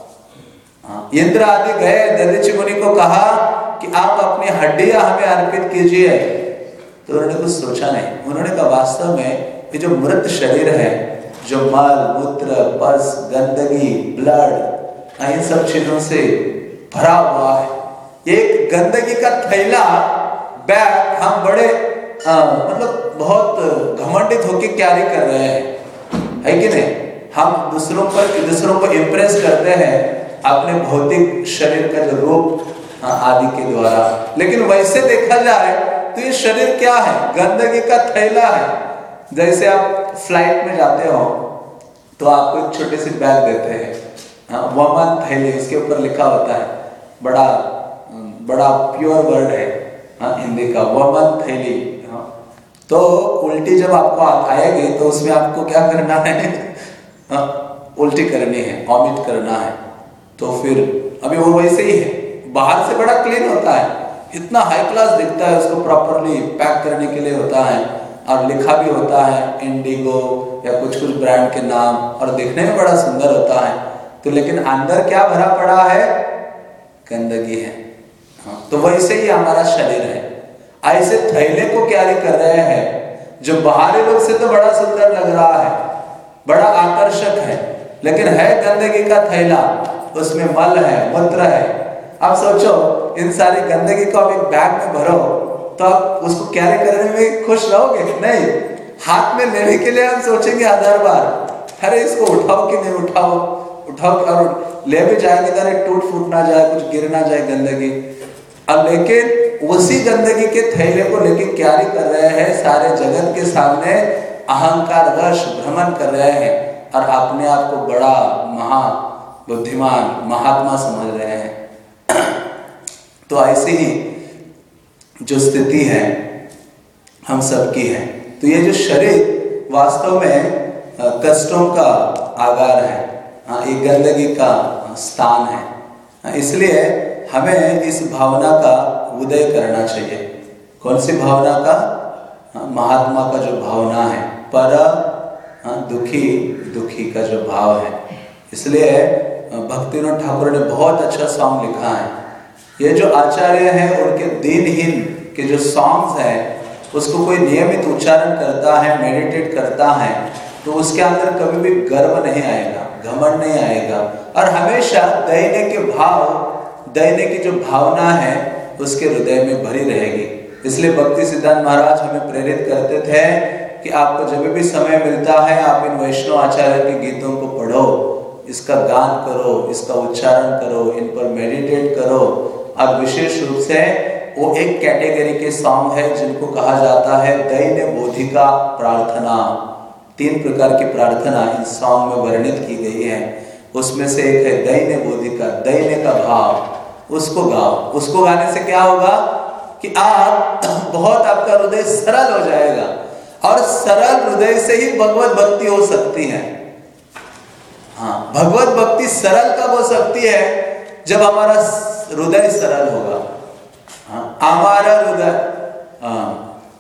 Speaker 1: हाँ, इंद्र आदि गए दधीची मुनि को कहा कि आप अपनी हड्डियां हमें अर्पित कीजिए। तो उन्होंने कुछ सोचा नहीं। उन्होंने कहा वास्तव में ये जो मृत शरीर है, जो मल मूत्र पस गंदगी ब्लड इन सब चीजों से भरा हुआ है, एक गंदगी का थैला बैग हम बड़े आ, मतलब बहुत घमंडित होकर कैरी कर रहे हैं, है कि नहीं? हम दूसरों पर दूसरों को इम्प्रेस करते हैं अपने भौतिक शरीर का जो रूप आदि के द्वारा, लेकिन वैसे देखा जाए तो ये शरीर क्या है? गंदगी का थैला है। जैसे आप फ्लाइट में जाते हो तो आपको एक छोटी सी बैग देते हैं, वमन थैली, इसके ऊपर लिखा होता है, बड़ा बड़ा प्योर वर्ड है हाँ, हिंदी का, वमन थैली। हाँ, तो उल्टी जब आपको आएगी तो उसमें आपको क्या करना है? हाँ, उल्टी करनी है, वॉमिट करना है। तो फिर अभी वो वैसे ही है, बाहर से बड़ा क्लीन होता है, इतना हाई क्लास दिखता है, उसको प्रॉपरली पैक करने के लिए होता है, और लिखा भी होता है इंडिगो या कुछ कुछ ब्रांड के नाम, और देखने में बड़ा सुंदर होता है। तो लेकिन अंदर क्या भरा पड़ा है? गंदगी है। हाँ, तो वैसे ही हमारा शरीर है। ऐसे थैले को कैरी कर रहे हैं जो बाहरी लोग से तो बड़ा सुंदर लग रहा है, बड़ा आकर्षक है, लेकिन है गंदगी का थैला, उसमें मल है, मूत्र है। अब सोचो इन सारी गंदगी को आप एक बैग में भरो तो आप उसको कैरी करने में खुश रहोगे? नहीं, हाथ में लेने के लिए हम सोचेंगे हजार बार, अरे इसको उठाओ कि नहीं उठाओ, उठाओ, और ले भी जाएंगे तो अरे टूट फूट ना जाए, कुछ गिर ना जाए गंदगी। अब लेकिन उसी गंदगी के थैले को लेके कैरी कर रहे हैं, सारे जगत के सामने अहंकार वश भ्रमण कर रहे हैं और अपने आप को बड़ा महा बुद्धिमान महात्मा समझ रहे हैं। तो ऐसी ही जो स्थिति है हम सबकी है। तो ये जो शरीर वास्तव में कष्टों का आगार है, एक गंदगी का स्थान है। इसलिए हमें इस भावना का उदय करना चाहिए। कौन सी भावना का? महात्मा का जो भावना है, पर दुखी दुखी का जो भाव है। इसलिए भक्तिविनोद ठाकुर ने बहुत अच्छा सॉन्ग लिखा है। ये जो आचार्य हैं उनके दीनहीन के जो सॉन्ग्स हैं, उसको कोई नियमित उच्चारण करता है, मेडिटेट करता है, तो उसके अंदर कभी भी गर्व नहीं आएगा, घमंड नहीं आएगा, और हमेशा दैन्य के भाव, दैन्य की जो भावना है उसके हृदय में भरी रहेगी। इसलिए भक्ति सिद्धांत महाराज हमें प्रेरित करते थे कि आपको जब भी समय मिलता है आप इन वैष्णव आचार्य के गीतों को पढ़ो, इसका गान करो, इसका उच्चारण करो, इन पर मेडिटेट करो। अब विशेष रूप से वो एक कैटेगरी के सॉन्ग है जिनको कहा जाता है दैन्य बोधिका प्रार्थना। तीन प्रकार की प्रार्थना इस सॉन्ग में वर्णित की गई है। उसमें से एक है दैन्य बोधिका, दैन्य का भाव, उसको गाओ। उसको गाने से क्या होगा कि आप बहुत आपका हृदय सरल हो जाएगा, और सरल हृदय से ही भगवत भक्ति हो सकती है। हाँ, भगवत भक्ति सरल कब हो सकती है? जब हमारा हृदय सरल होगा। हाँ, हमारा हृदय, हाँ,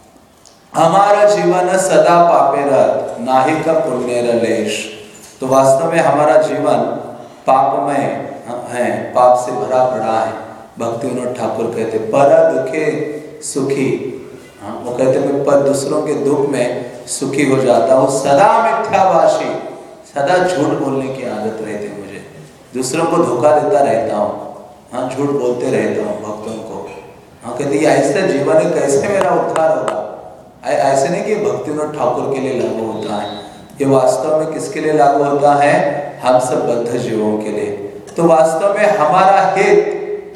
Speaker 1: हमारा जीवन सदा पापेरत नाहि का पुण्य लेश। तो वास्तव में हमारा जीवन पापमय है, पाप से भरा पड़ा है। भक्तिविनोद ठाकुर कहते पर दुखे सुखी, हाँ, वो कहते मैं पर दूसरों के दुख में सुखी हो जाता हूँ। सदा मिथ्याभाषी, सदा झूठ बोलने की आदत रहती है मुझे, दूसरों को धोखा देता रहता हूँ, हाँ, झूठ बोलते रहता हूँ भक्तों को। हाँ, कहते ये ऐसा जीवन है, कैसे मेरा उद्धार होगा? ऐसे नहीं कि भक्तिविनोद ठाकुर के लिए लागू होता है, ये वास्तव में किसके लिए लागू होता है? हम सब बद्ध जीवों के लिए। तो वास्तव में हमारा हित,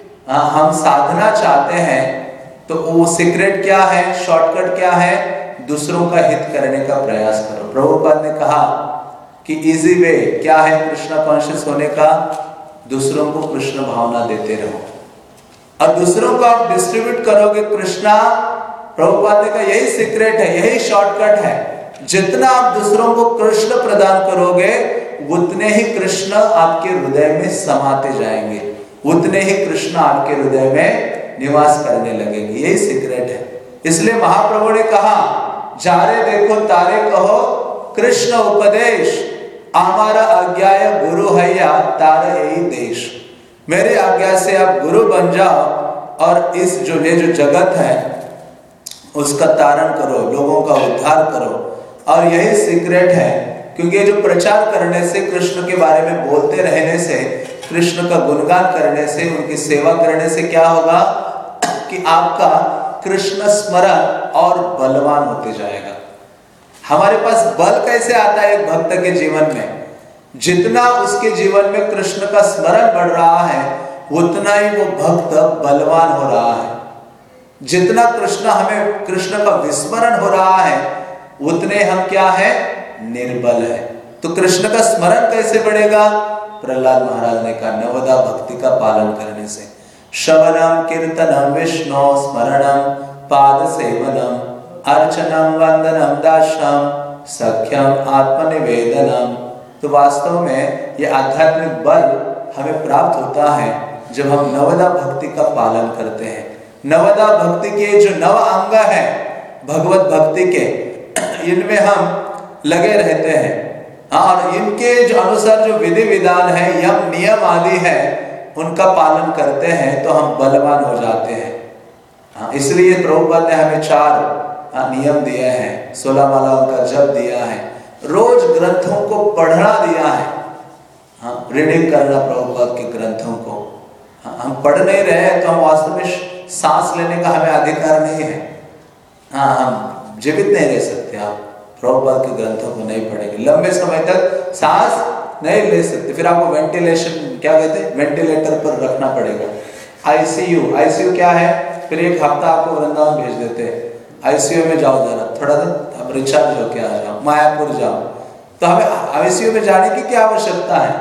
Speaker 1: हम साधना चाहते हैं, तो वो सीक्रेट क्या है, शॉर्टकट क्या है? दूसरों का हित करने का प्रयास करो। प्रभुपाद ने कहा कि इजी वे क्या है कृष्ण कॉन्शियस होने का? दूसरों को कृष्ण भावना देते रहो, और दूसरों को आप डिस्ट्रीब्यूट करोगे कृष्णा। प्रभुपाद ने कहा यही सीक्रेट है, यही शॉर्टकट है। जितना आप दूसरों को कृष्ण प्रदान करोगे, उतने ही कृष्ण आपके हृदय में समाते जाएंगे, उतने ही कृष्ण आपके हृदय में निवास करने लगेंगे। यही सीक्रेट है। इसलिए महाप्रभु ने कहा जारे देखो तारे कहो कृष्ण उपदेश, हमारा आज्ञा गुरु हैया तारा यही देश। मेरे आज्ञा से आप गुरु बन जाओ, और इस जो ये जो जगत है उसका तारण करो, लोगों का उद्धार करो। और यही सीक्रेट है, क्योंकि ये जो प्रचार करने से, कृष्ण के बारे में बोलते रहने से, कृष्ण का गुणगान करने से, उनकी सेवा करने से क्या होगा कि आपका कृष्ण स्मरण और बलवान होते जाएगा। हमारे पास बल कैसे आता है एक भक्त के जीवन में? जितना उसके जीवन में कृष्ण का स्मरण बढ़ रहा है, उतना ही वो भक्त बलवान हो रहा है। जितना कृष्ण हमें कृष्ण का विस्मरण हो रहा है, उतने हम क्या है? निर्बल है। तो कृष्ण का स्मरण कैसे बढ़ेगा? प्रहलाद महाराज ने कहा नवदा भक्ति का पालन करने से। श्रवणम कीर्तनम विष्णु स्मरणम पाद सेवनम अर्चनम वंदनम दास्यम सख्यम आत्मनिवेदनम। तो वास्तव में ये आध्यात्मिक बल हमें प्राप्त होता है जब हम नवदा भक्ति का पालन करते हैं। नवदा भक्ति के जो नव अंग है भगवत भक्ति के, इनमें हम लगे रहते हैं, और इनके जो अनुसार जो विधि विधान है, यम नियम आदि है, उनका पालन करते हैं तो हम बलवान हो जाते हैं। हाँ, इसलिए प्रभुपाद ने हमें चार नियम दिए हैं, सोलह मालाओं का जप दिया है, रोज ग्रंथों को पढ़ना दिया है। हाँ, रीडिंग करना प्रभुपाद के ग्रंथों को। हाँ, हम पढ़ नहीं रहे हैं तो हम वास्तव में सांस लेने का हमें अधिकार नहीं है। हाँ, हम जीवित नहीं रह सकते। आप प्रभुपाद के ग्रंथों को नहीं पढ़ेंगे, लंबे समय तक सांस नहीं ले सकते। फिर आपको वेंटिलेशन, क्या कहते हैं, वेंटिलेटर पर रखना पड़ेगा। आईसीयू, आईसीयू क्या है? फिर एक हफ्ता आपको वृंदावन भेज देते हैं, आईसीयू में जाओ, जरा थोड़ा दिन अब रिचार्ज होके आ जाओ, मायापुर जाओ। तो हमें आईसीयू में जाने की क्या आवश्यकता है?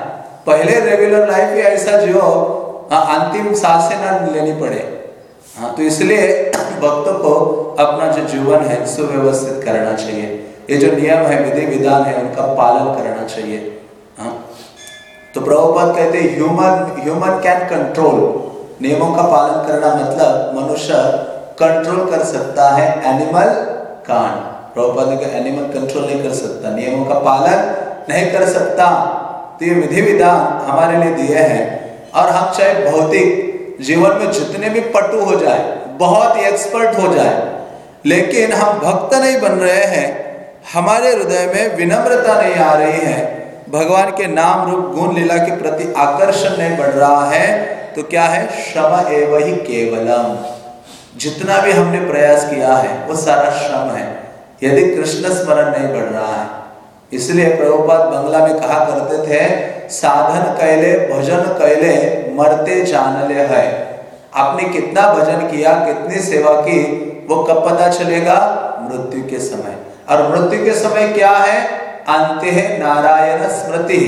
Speaker 1: पहले रेगुलर लाइफ ही ऐसा जियो, हाँ, अंतिम सांसें ना लेनी पड़े। हाँ, तो इसलिए भक्तों को अपना जो जीवन है सुव्यवस्थित करना चाहिए। ये जो नियम है, विधि विधान है, उनका पालन करना चाहिए। हाँ, तो प्रभुपाद कहते हैं ह्यूमन ह्यूमन कैन कंट्रोल, नियमों का पालन करना मतलब मनुष्य कंट्रोल कर सकता है, एनिमल कांट। प्रभुपाद ने एनिमल कंट्रोल नहीं कर सकता, नियमों का पालन नहीं कर सकता। तो ये विधि विधान हमारे लिए दिए हैं, और हम चाहे भौतिक जीवन में जितने भी पटु हो जाए, बहुत ही एक्सपर्ट हो जाए, लेकिन हम भक्त नहीं बन रहे हैं, हमारे हृदय में विनम्रता नहीं आ रही है, भगवान के नाम रूप गुण लीला के प्रति आकर्षण नहीं बढ़ रहा है, तो क्या है, श्रम एव ही केवलम। जितना भी हमने प्रयास किया है वो सारा श्रम है, यदि कृष्ण स्मरण नहीं बढ़ रहा है। इसलिए प्रभुपाद बंगला में कहा करते थे, साधन कैले भजन कैले मरते जान ले है। आपने कितना भजन किया, कितनी सेवा की, वो कब पता चलेगा, मृत्यु के समय। और मृत्यु के समय क्या है, अंते है नारायण स्मृति,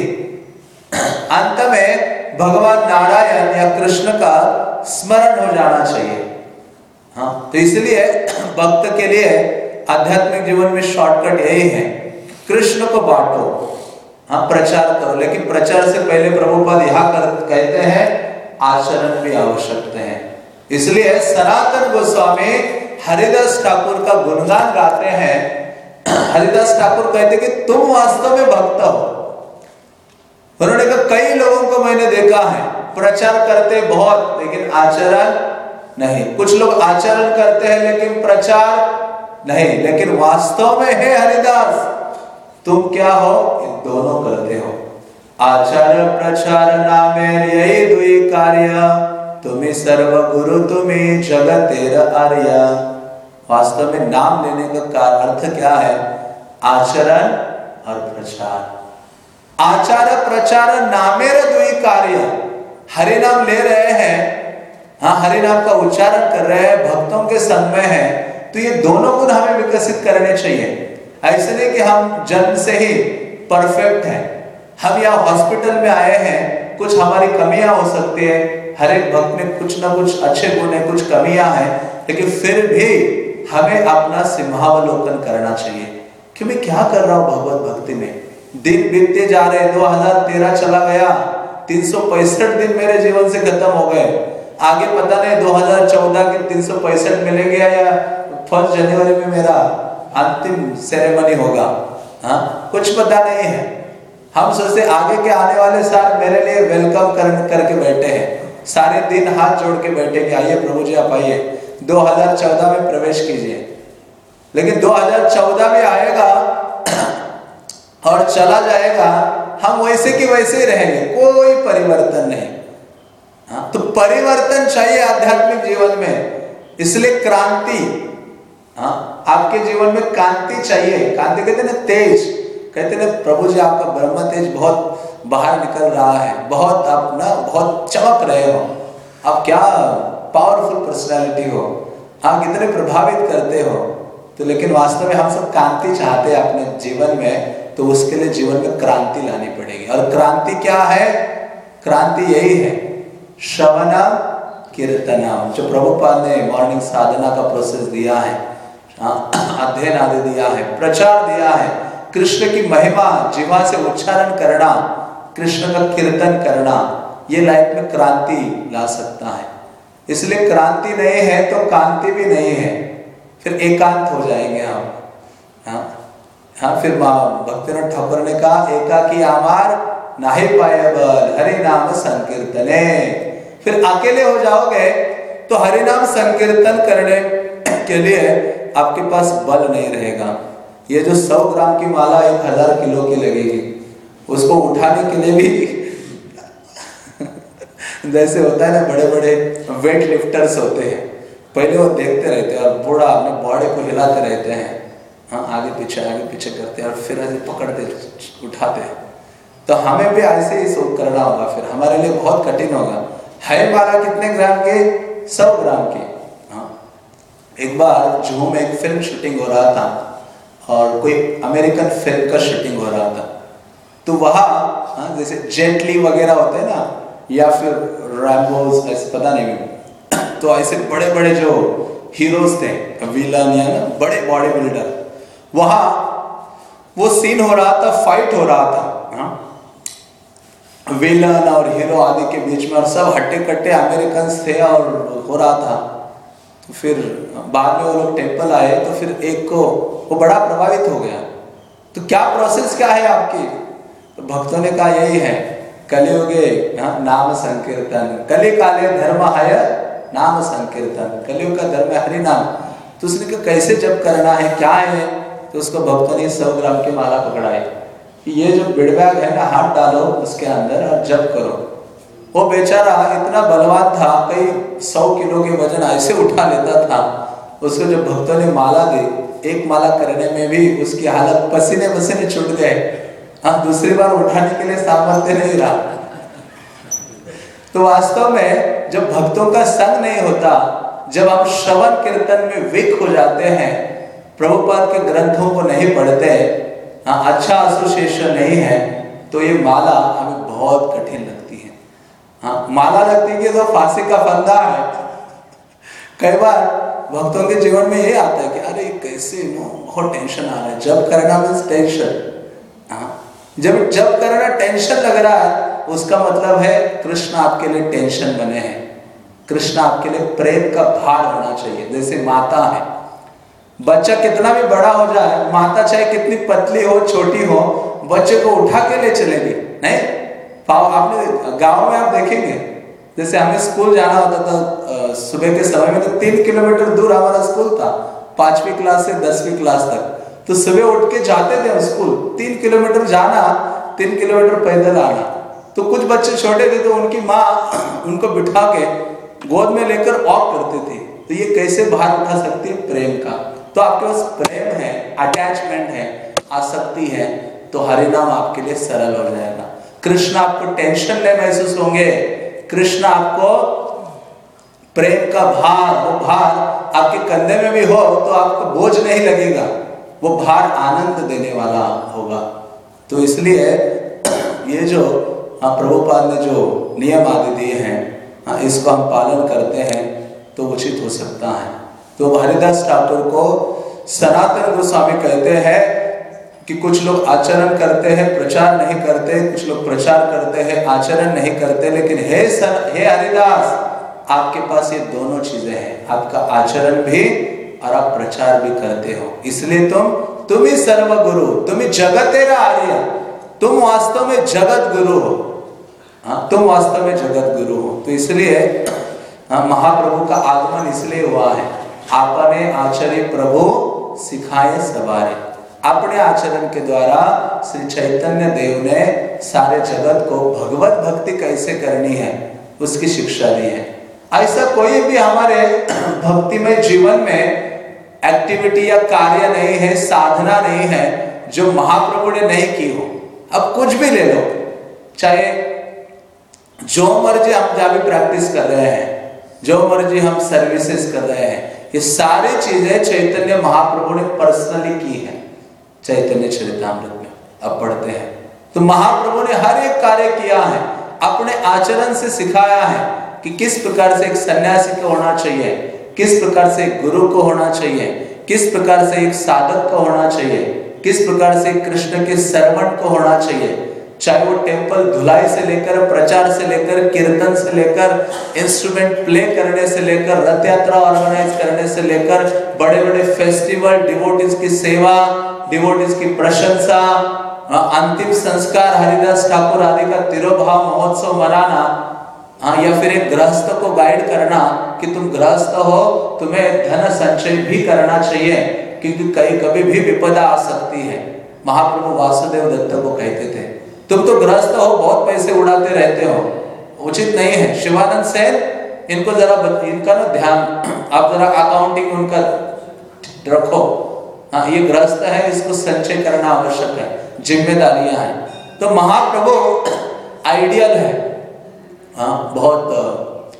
Speaker 1: अंत में भगवान नारायण या कृष्ण का स्मरण हो जाना चाहिए। हाँ, तो इसलिए भक्त के लिए आध्यात्मिक जीवन में शॉर्टकट यही है, कृष्ण को बांटो, हाँ, प्रचार करो, लेकिन प्रचार से पहले प्रभुपाद यहाँ कहते हैं आचरण भी आवश्यक है। इसलिए सनातन गोस्वामी हरिदास ठाकुर का गुणगान गाते हैं। हरिदास ठाकुर कहते कि तुम वास्तव में भक्त हो। उन्होंने कहा कई लोगों को मैंने देखा है प्रचार करते बहुत, लेकिन आचरण नहीं। कुछ लोग आचरण करते हैं लेकिन प्रचार नहीं, लेकिन वास्तव में है हरिदास तुम क्या हो, इन दोनों करते हो। आचार प्रचार नामे यही दुई कार्य, तुम्हें सर्व गुरु तुम्हें जगतेर आर्य। वास्तव में नाम लेने का अर्थ क्या है, आचरण और प्रचार। आचार प्रचार नामेर दुई कार्य, हरि नाम ले रहे हैं, हाँ, हरि नाम का उच्चारण कर रहे हैं, भक्तों के संग में है, तो ये दोनों गुण हमें विकसित करने चाहिए। ऐसे नहीं कि हम जन्म से ही परफेक्ट हैं। हम यहाँ हॉस्पिटल में आए हैं, कुछ हमारी कमियां हो सकती है, हर एक भक्त में कुछ ना कुछ अच्छे गुण है, कुछ कमियां हैं, लेकिन फिर भी हमें अपना सिंहावलोकन करना चाहिए कि मैं क्या कर रहा हूँ भगवत भक्ति में। दिन बीतते जा रहे, दो हजार तेरह चला गया, तीन सौ पैंसठ दिन मेरे जीवन से खत्म हो गए। आगे पता नहीं दो हजार चौदह के तीन सौ पैंसठ मिलेंगे या फर्स्ट जनवरी में मेरा अंतिम सेरेमनी होगा, हाँ, कुछ पता नहीं है। हम सोचते आगे के आने वाले साल मेरे लिए वेलकम कर करके बैठे हैं, सारे दिन हाथ जोड़ के बैठे कि आइए प्रभु जी आप आइए, दो हजार चौदह में प्रवेश कीजिए। लेकिन दो हजार चौदह में आएगा और चला जाएगा, हम वैसे की वैसे ही रहेंगे, कोई परिवर्तन नहीं। हाँ, तो परिवर्तन चाहिए आध्यात्मिक जीवन में, इसलिए क्रांति, हाँ, आपके जीवन में कांति चाहिए। कांति कहते ना तेज, कहते ना प्रभु जी आपका ब्रह्म तेज बहुत बाहर निकल रहा है, बहुत आप ना बहुत चमक रहे हो, आप क्या पावरफुल पर्सनालिटी हो, हाँ, कितने प्रभावित करते हो। तो लेकिन वास्तव में हम सब कांति चाहते हैं अपने जीवन में, तो उसके लिए जीवन में क्रांति लानी पड़ेगी। और क्रांति क्या है, क्रांति यही है श्रवणम कीर्तनम, जो प्रभुपाद ने मॉर्निंग साधना का प्रोसेस दिया है, अध्ययन आदि दिया है, प्रचार दिया है, कृष्ण की महिमा जीवा से उच्चारण करना, कृष्ण का कीर्तन करना, ये लाइफ में क्रांति ला सकता है। इसलिए क्रांति नहीं है तो कांति भी नहीं है, फिर एकांत हो जाएंगे हम। हाँ हाँ, फिर भक्तिनाथ ठाकुर ने कहा एकाकी आमार नाहि पाए बल हरि नाम संकीर्तने। फिर अकेले हो जाओगे तो हरि नाम संकीर्तन करने के लिए आपके पास बल नहीं रहेगा। ये जो सौ ग्राम की माला एक हजार किलो की लगेगी, उसको उठाने के लिए भी जैसे होता है ना, बड़े बड़े वेट लिफ्टर्स होते हैं, पहले वो देखते रहते हैं और पूरा अपने बॉडी को हिलाते रहते हैं, हाँ, आगे पीछे आगे पीछे करते हैं और फिर ऐसे पकड़ते उठाते हैं। तो हमें भी ऐसे ही सोच करना होगा, फिर हमारे लिए बहुत कठिन होगा। है माला कितने ग्राम के? सौ ग्राम के। हाँ, एक बार जुहू में एक फिल्म शूटिंग हो रहा था और कोई अमेरिकन फिल्म का शूटिंग हो रहा था। तो वहाँ जैसे जेटली वगैरह होते हैं ना, या फिर रैम्बोस, ऐसे पता नहीं, तो ऐसे बड़े बड़े जो हीरोज थे, विलन या ना बड़े बॉडी बिल्डर, वहाँ वो सीन हो रहा था, फाइट हो रहा था हाँ? विलन और हीरो आदि के बीच में, और सब हट्टे कट्टे अमेरिकन थे और हो रहा था। तो फिर बाद में वो लोग टेम्पल आए, तो फिर एक को वो बड़ा प्रभावित हो गया। तो क्या प्रोसेस क्या है आपकी? तो भक्तों ने कहा यही है, कलियुगे नाम संकीर्तन, कलि काले धर्म है नाम संकीर्तन, कलियुग का धर्म है हरि नाम। तो उसने कहा कैसे जप करना है, क्या है? तो उसको भक्तों ने सौ ग्राम की माला पकड़ाई कि ये जो बिड़बैग है ना, हाथ डालो उसके अंदर और जप करो। वो बेचारा इतना बलवान था, कई सौ किलो के वजन ऐसे उठा लेता था। उसको जब भक्तों ने माला दी, एक माला करने में भी उसकी हालत पसीने पसीने छूट गए। हाँ, दूसरी बार उठाने के लिए सामर्थ्य नहीं रहा। तो वास्तव में जब भक्तों का संग नहीं होता, जब हम श्रवण कीर्तन में विक हो जाते हैं, प्रभुपाद के ग्रंथों को नहीं पढ़ते, हाँ, अच्छा एसोसिएशन नहीं है, तो ये माला हमें बहुत कठिन लगती है। हाँ, माला लगती है तो फांसी का फंदा है। कई बार भक्तों के जीवन में ये आता है कि अरे कैसे बहुत टेंशन आ रहा है, जब करना मीन्स टेंशन। हाँ, जब जब करना टेंशन लग रहा है, उसका मतलब है कृष्ण आपके लिए टेंशन बने हैं। कृष्ण आपके लिए प्रेम का भार होना चाहिए। जैसे माता है, बच्चा कितना भी बड़ा हो जाए, माता चाहे कितनी पतली हो, छोटी हो, बच्चे को उठा के ले चलेगी नहीं। आपने गांव में आप देखेंगे, जैसे हमें स्कूल जाना होता था सुबह के समय में, तो तीन किलोमीटर दूर हमारा स्कूल था, पांचवी क्लास से दसवीं क्लास तक। तो सुबह उठ के जाते थे हम स्कूल, तीन किलोमीटर जाना, तीन किलोमीटर पैदल आना। तो कुछ बच्चे छोटे थे, तो उनकी माँ उनको बिठा के गोद में लेकर वॉक करते थे। तो ये कैसे भार उठा सकती है? प्रेम का। तो आपके पास प्रेम है, अटैचमेंट है, आसक्ति है, तो हरि नाम आपके लिए सरल हो जाएगा। कृष्ण आपको टेंशन ले महसूस होंगे, कृष्ण आपको प्रेम का भार, वो भार आपके कंधे में भी हो तो आपको बोझ नहीं लगेगा, वो भार आनंद देने वाला होगा। तो इसलिए ये जो प्रभुपाद ने जो नियम आदि दिए हैं, इसको हम पालन करते हैं तो उचित हो सकता है। तो हरिदास ठाकुर को सनातन गोस्वामी कहते हैं कि कुछ लोग आचरण करते हैं, प्रचार नहीं करते, कुछ लोग प्रचार करते हैं, आचरण नहीं करते। लेकिन हे सन, हे हरिदास, आपके पास ये दोनों चीजें हैं, आपका आचरण भी और आप प्रचार भी करते हो। इसलिए तुम तुम ही सर्व गुरु, तुम ही जगतेरा आर्य, तुम वास्तव में जगत गुरु हो। हाँ, तुम वास्तव में जगत गुरु हो। तो इसलिए हाँ, महाप्रभु का आगमन इसलिए हुआ है, आपने आचर्य प्रभु सिखाए सवारे। अपने आचरण के द्वारा श्री चैतन्य देव ने सारे जगत को भगवत भक्ति कैसे करनी है उसकी शिक्षा दी है। ऐसा कोई भी हमारे भक्तिमय जीवन में एक्टिविटी या कार्य नहीं है, साधना नहीं है जो महाप्रभु ने नहीं की हो। अब कुछ भी ले लो, चाहे जो मर्जी हम जहाँ भी प्रैक्टिस कर रहे हैं, जो मर्जी हम सर्विसेज कर रहे हैं, ये सारी चीजें चैतन्य महाप्रभु ने पर्सनली की है। चैतन्य चरितामृत में अब पढ़ते हैं तो महाप्रभु ने हर एक कार्य किया है, अपने आचरण से सिखाया है कि किस प्रकार से एक सन्यासी को होना चाहिए, किस प्रकार से एक गुरु को होना चाहिए, किस प्रकार से एक साधक को होना चाहिए, किस प्रकार से कृष्ण के सर्वेंट को होना चाहिए। चाहे वो टेम्पल धुलाई से लेकर, प्रचार से लेकर, कीर्तन से लेकर, इंस्ट्रूमेंट प्ले करने से लेकर, रथ यात्रा ऑर्गेनाइज करने से लेकर, बड़े बड़े फेस्टिवल, डिवोटीज की सेवा, डिवोटीज की प्रशंसा, अंतिम संस्कार, हरिदास ठाकुर आदि का तिरोभाव महोत्सव मनाना, हाँ, या फिर एक गृहस्थ को गाइड करना कि तुम गृहस्थ हो, तुम्हें धन संचय भी करना चाहिए क्योंकि कहीं कभी भी विपदा आ सकती है। महाप्रभु वासुदेव दत्त को कहते थे, तुम तो गृहस्थ हो, बहुत पैसे उड़ाते रहते हो, उचित नहीं है। शिवानंद सेन, इनको जरा इनका ना ध्यान, आप जरा अकाउंटिंग उनका रखो। हाँ, ये गृहस्थ है, इसको संचय करना आवश्यक है, जिम्मेदारियां हैं। तो महाप्रभु आइडियल है, हाँ, बहुत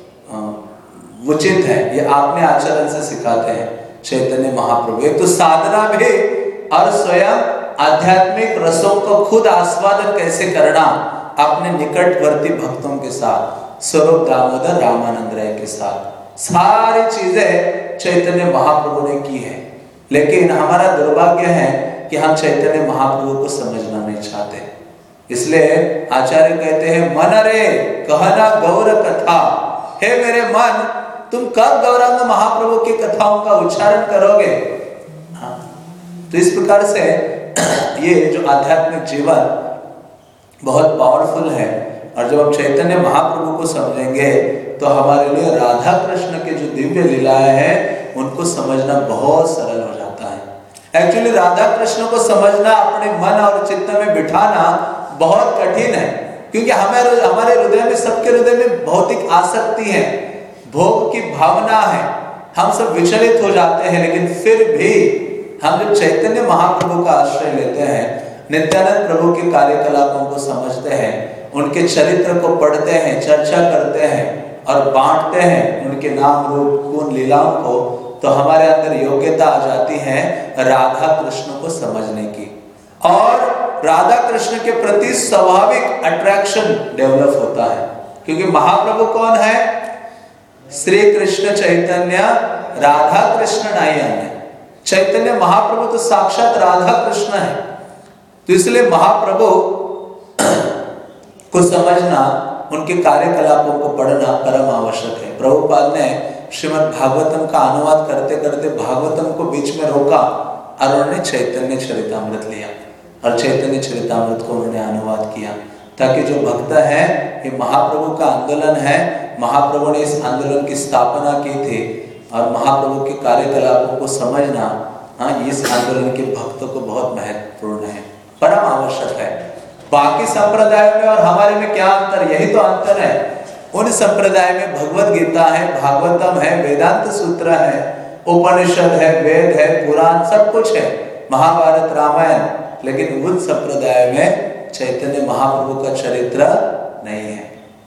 Speaker 1: उचित है, ये आपने आचरण से सिखाते हैं चैतन्य महाप्रभु। एक तो साधना भी और स्वयं आध्यात्मिक रसों को खुद आस्वादन कैसे करना अपने निकटवर्ती भक्तों के साथ, स्वरूप दामोदर रामानंद राय के साथ, सारी चीजें चैतन्य महाप्रभु ने की है। लेकिन हमारा दुर्भाग्य है कि हम चैतन्य महाप्रभु को समझना नहीं चाहते। इसलिए आचार्य कहते हैं, मन रे कहना गौर कथा, हे मेरे मन तुम कब गौरांग महाप्रभु की कथाओं का उच्चारण करोगे। हाँ। तो इस प्रकार से ये जो आध्यात्मिक जीवन बहुत पावरफुल है, और जब हम चैतन्य महाप्रभु को समझेंगे तो हमारे लिए राधा कृष्ण के जो दिव्य लीलाएं हैं उनको समझना बहुत सरल हो जाता है। एक्चुअली राधा कृष्ण को समझना, अपने मन और चित्त में बिठाना बहुत कठिन है, क्योंकि हमें हमारे हृदय में, सबके हृदय में भौतिक आसक्ति है, भोग की भावना है, हम सब विचलित हो जाते हैं। लेकिन फिर भी हम जब चैतन्य महाप्रभु का आश्रय लेते हैं, नित्यानंद प्रभु के कार्यकलापों को समझते हैं, उनके चरित्र को पढ़ते हैं, चर्चा करते हैं और बांटते हैं उनके नाम रूप गुण लीलाओं को, तो हमारे अंदर योग्यता आ जाती है राधा कृष्ण को समझने की, और राधा कृष्ण के प्रति स्वाभाविक अट्रैक्शन डेवलप होता है। क्योंकि महाप्रभु कौन है? श्री कृष्ण चैतन्य राधा कृष्ण नायन। चैतन्य महाप्रभु तो साक्षात राधा कृष्ण है। तो इसलिए महाप्रभु को समझना, उनके कार्यकलापों को पढ़ना परम आवश्यक है। प्रभुपाद ने श्रीमद् भागवतम का अनुवाद करते करते भागवतम को बीच में रोका और उन्होंने चैतन्य चरितामृत लिया, और चैतन्य चरितामृत को उन्होंने अनुवाद किया, ताकि जो भक्त है, ये महाप्रभु का आंदोलन है, महाप्रभु ने इस आंदोलन की स्थापना की थी, और महाप्रभु के कार्यकलापों को समझना, हाँ, इस आंदोलन के भक्तों को बहुत महत्वपूर्ण है, परम आवश्यक है। बाकी संप्रदाय में और हमारे में क्या अंतर? यही तो अंतर है। उन संप्रदाय में भगवत गीता है, भागवतम है, वेदांत सूत्र है, उपनिषद है, वेद है, पुराण, सब कुछ है, महाभारत, रामायण। लेकिन उन संप्रदाय में चैतन्य महाप्रभु का चरित्र नहीं है।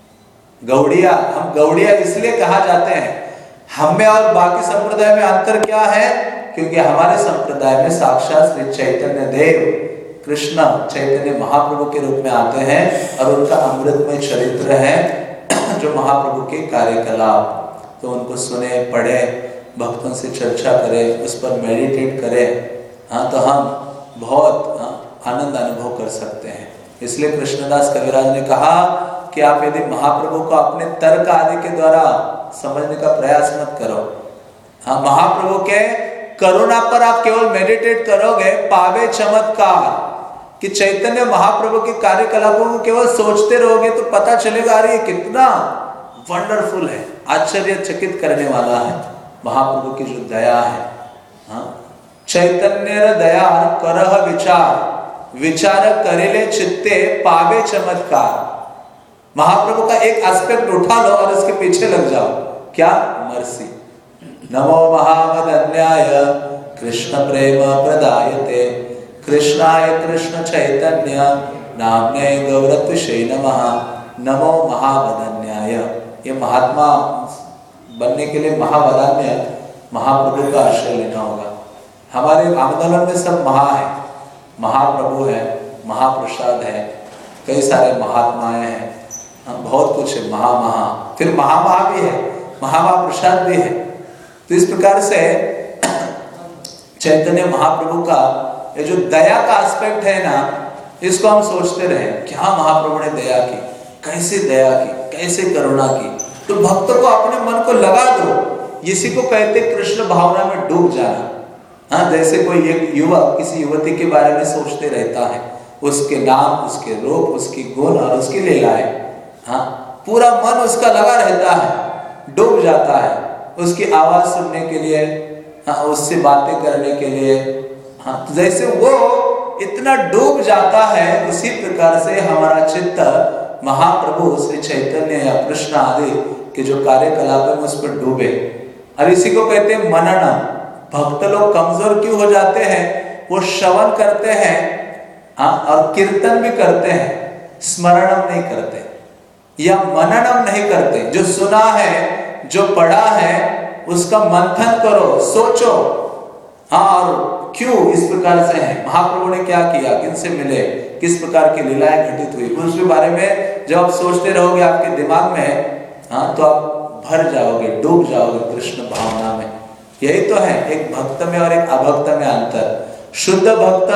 Speaker 1: गौड़िया, हम गौड़िया इसलिए कहा जाते हैं। हमें और बाकी संप्रदाय में अंतर क्या है? क्योंकि हमारे संप्रदाय में साक्षात श्री चैतन्य देव कृष्ण चैतन्य महाप्रभु के रूप में आते हैं, और उनका अमृतमय चरित्र है जो महाप्रभु के कार्यकलाप, तो उनको सुने, पढ़े, भक्तों से चर्चा करें, उस पर मेडिटेट करें, हाँ, तो हम बहुत हाँ, आनंद अनुभव कर सकते हैं। इसलिए कृष्णदास कविराज ने कहा कि आप यदि महाप्रभु को अपने तर्क आदि के द्वारा समझने का प्रयास मत करो। हाँ, महाप्रभु के करुणा पर आप केवल मेडिटेट करोगे, पावे चमत्कार, कि चैतन्य महाप्रभु के कार्यकलापों को केवल सोचते रहोगे तो पता चलेगा, अरे कितना वंडरफुल है, आश्चर्यचकित करने वाला है महाप्रभु की जो दया है। हाँ, चैतन्य दया करह विचार, विचार करेले चित्ते पावे चमत्कार। महाप्रभु का एक एस्पेक्ट उठा लो और इसके पीछे लग जाओ, क्या? मर्सी। नमो महामदन्याय कृष्ण प्रेम प्रदायते, कृष्णाय कृष्ण चैतन्य नामने गौरत्विषे नमः। नमो महावदन्याय, ये महात्मा बनने के लिए महावदान्य महाप्रभु का आश्रय लेना होगा। हमारे आंदोलन में सब महा है, महाप्रभु है, महाप्रसाद है, कई सारे महात्माएं हैं, बहुत कुछ है, महा महा, फिर महा महा भी है, महाप्रसाद भी है। तो इस प्रकार से चैतन्य महाप्रभु का ये जो दया का एस्पेक्ट है ना, इसको हम सोचते रहे, क्या महाप्रभु ने दया की, कैसे दया की, कैसे करुणा की। तो भक्त को अपने मन को लगा दो, इसी को कहते कृष्ण भावना में डूब जाना। हाँ, जैसे कोई एक युवक किसी युवती के बारे में सोचते रहता है, उसके नाम, उसके रूप, उसकी गुण और उसकी लीलाएं, हाँ, पूरा मन उसका लगा रहता है, डूब जाता है उसकी आवाज सुनने के लिए, हाँ, उससे बातें करने के लिए। हाँ, तो जैसे वो इतना डूब जाता है, उसी प्रकार से हमारा चित्त महाप्रभु श्री चैतन्य या कृष्ण आदि के जो कार्यकलाप है उस पर डूबे। और इसी को कहते हैं मनन। भक्त लोग कमजोर क्यों हो जाते हैं? वो श्रवण करते हैं, हाँ, और कीर्तन भी करते हैं, स्मरणम नहीं करते या मननम नहीं करते। जो सुना है, जो पढ़ा है, उसका मंथन करो, सोचो, हाँ, और क्यों इस प्रकार से हैं, महाप्रभु ने क्या किया, किनसे मिले, किस प्रकार की लीलाएं घटित हुई, उसके बारे में जब आप सोचते रहोगे आपके दिमाग में, हाँ, तो आप भर जाओगे, डूब जाओगे कृष्ण भावना में। यही तो है एक भक्त में और एक अभक्त में अंतर। शुद्ध भक्त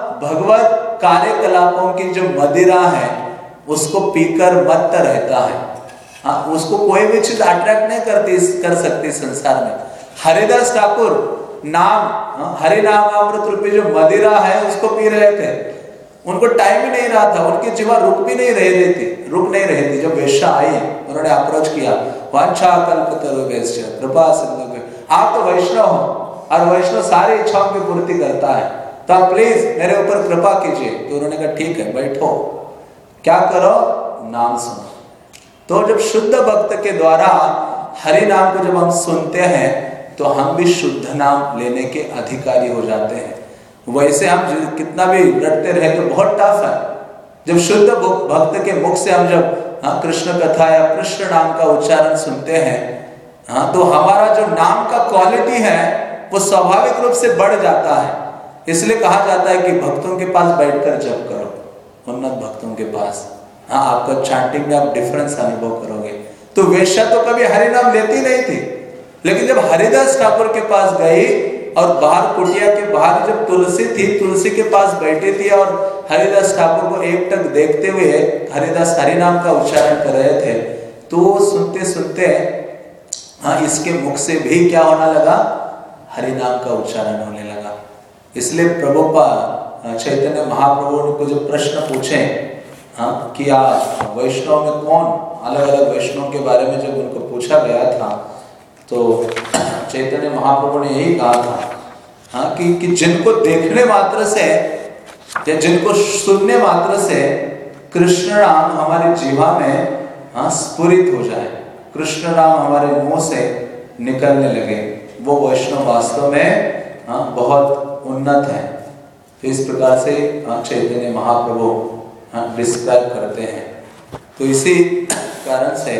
Speaker 1: भगवत कार्यकलापों की जो मदिरा है उसको पीकर मत्त रहता है, हाँ, उसको कोई भी चीज अट्रैक्ट नहीं करती कर सकती संसार में। हरिदास ठाकुर नाम, हाँ, हरि नाम अमृत रूपी जो मदिरा है उसको पी रहे थे, उनको टाइम ही नहीं रहा था, उनकी जीवा रुक भी नहीं रही थी, रुक नहीं रही थी। जब वेश्या आई उन्होंने अप्रोच किया, वांछा कल्पतरु वैश्य कृपा सिंधु, आप तो वैष्णव हो और वैष्णव सारी इच्छाओं की पूर्ति करता है, तो आप प्लीज मेरे ऊपर कृपा कीजिए। तो उन्होंने कहा ठीक है बैठो, क्या करो, नाम सुनो। तो जब शुद्ध भक्त के द्वारा हरि नाम को जब हम सुनते हैं तो हम भी शुद्ध नाम लेने के अधिकारी हो जाते हैं। वैसे हम कितना भी रटते रहे तो बहुत टफ है। जब शुद्ध भक्त के मुख से हम जब हाँ, कृष्ण कथा या कृष्ण नाम का उच्चारण सुनते हैं, हाँ, तो हमारा जो नाम का क्वालिटी है वो स्वाभाविक रूप से बढ़ जाता है। इसलिए कहा जाता है कि भक्तों के पास बैठकर जप करो, उन्नत भक्तों के पास, हाँ, आपका चैंटिंग में आप डिफरेंस अनुभव करोगे। तो वेश्या तो कभी हरि नाम लेती नहीं थी, लेकिन जब हरिदास ठाकुर के पास गई और बाहर कुटिया के बाहर जब तुलसी थी, तुलसी के पास बैठी थी और हरिदास ठाकुर को एकटक देखते हुए हरिदास हरि नाम का उच्चारण कर रहे थे, तो सुनते सुनते हाँ, इसके मुख से भी क्या होने लगा, हरि नाम का उच्चारण होने लगा। इसलिए प्रभुपाद चैतन्य महाप्रभु को जो प्रश्न पूछे, हाँ, कि आज वैष्णव में कौन, अलग अलग वैष्णव के बारे में जब उनको पूछा गया था तो चैतन्य महाप्रभु ने यही कहा था, हाँ, कि, कि जिनको देखने मात्र से या जिनको सुनने मात्र से कृष्ण नाम हमारे जीवा में, हाँ, स्फुरित हो जाए, कृष्ण नाम हमारे मुंह से निकलने लगे, वो वैष्णव वास्तव में, हाँ, बहुत उन्नत है। तो इस प्रकार से चैतन्य महाप्रभु, हाँ, डिस्क्राइब करते हैं। तो इसी कारण से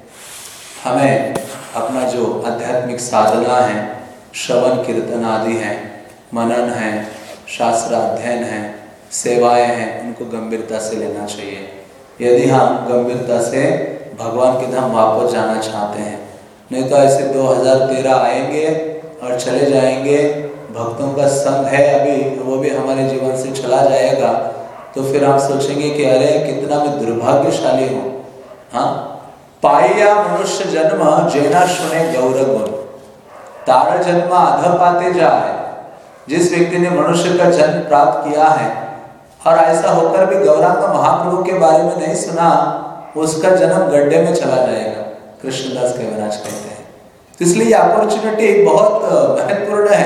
Speaker 1: हमें अपना जो आध्यात्मिक साधना है, श्रवण कीर्तन आदि है, मनन है, शास्त्र अध्ययन है, सेवाएं हैं, उनको गंभीरता से लेना चाहिए। यदि हम गंभीरता से भगवान के धाम वापस जाना चाहते हैं, नहीं तो ऐसे दो हज़ार तेरह आएंगे और चले जाएंगे, भक्तों का संग है अभी, वो भी हमारे जीवन से चला जाएगा, तो फिर हम सोचेंगे कि अरे कितना मैं दुर्भाग्यशाली हूँ, हाँ, पाया मनुष्य जन्म जेना सुने गौरव गुण, तारा जन्म अध पाते जाए। जिस व्यक्ति ने मनुष्य का जन्म प्राप्त किया है और ऐसा होकर भी गौरांग महाप्रभु के बारे में नहीं सुना, उसका जन्म गड्ढे में चला जाएगा, कृष्णदास कविराज कहते हैं। तो इसलिए ये अपॉर्चुनिटी बहुत महत्वपूर्ण है।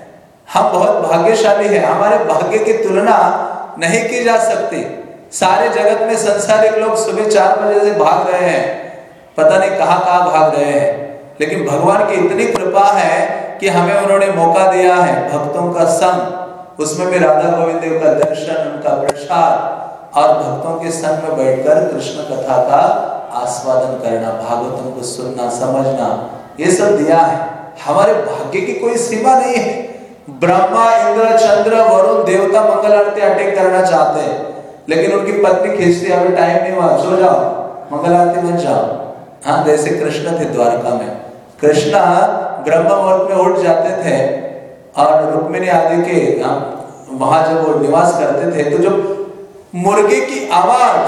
Speaker 1: हम बहुत भाग्यशाली हैं, हमारे भाग्य की तुलना नहीं की जा सकती। सारे जगत में संसारिक लोग सुबह चार बजे से भाग रहे हैं, पता नहीं कहां कहां भाग रहे हैं, लेकिन भगवान की इतनी कृपा है कि हमें उन्होंने मौका दिया है भक्तों का संग, उसमें भी राधा गोविंद देव का दर्शन, उनका प्रसाद और भक्तों के संग में बैठकर कृष्ण कथा का आस्वादन करना, भागवतम को सुनना, समझना, ये सब दिया है। हमारे भाग्य की कोई सीमा नहीं है। ब्रह्मा, इंद्र, चंद्र, वरुण देवता मंगल आरती अटेंड करना चाहते हैं, लेकिन उनकी पत्नी खींचती, अभी टाइम नहीं हुआ, सो जाओ, मंगल आरती मत जाओ। हाँ, जैसे कृष्ण थे द्वारका में, कृष्ण ब्रह्म मुहूर्त में उठ जाते थे और रुक्मिणी आदि के वहां जब वो निवास करते थे, तो जब मुर्गे की आवाज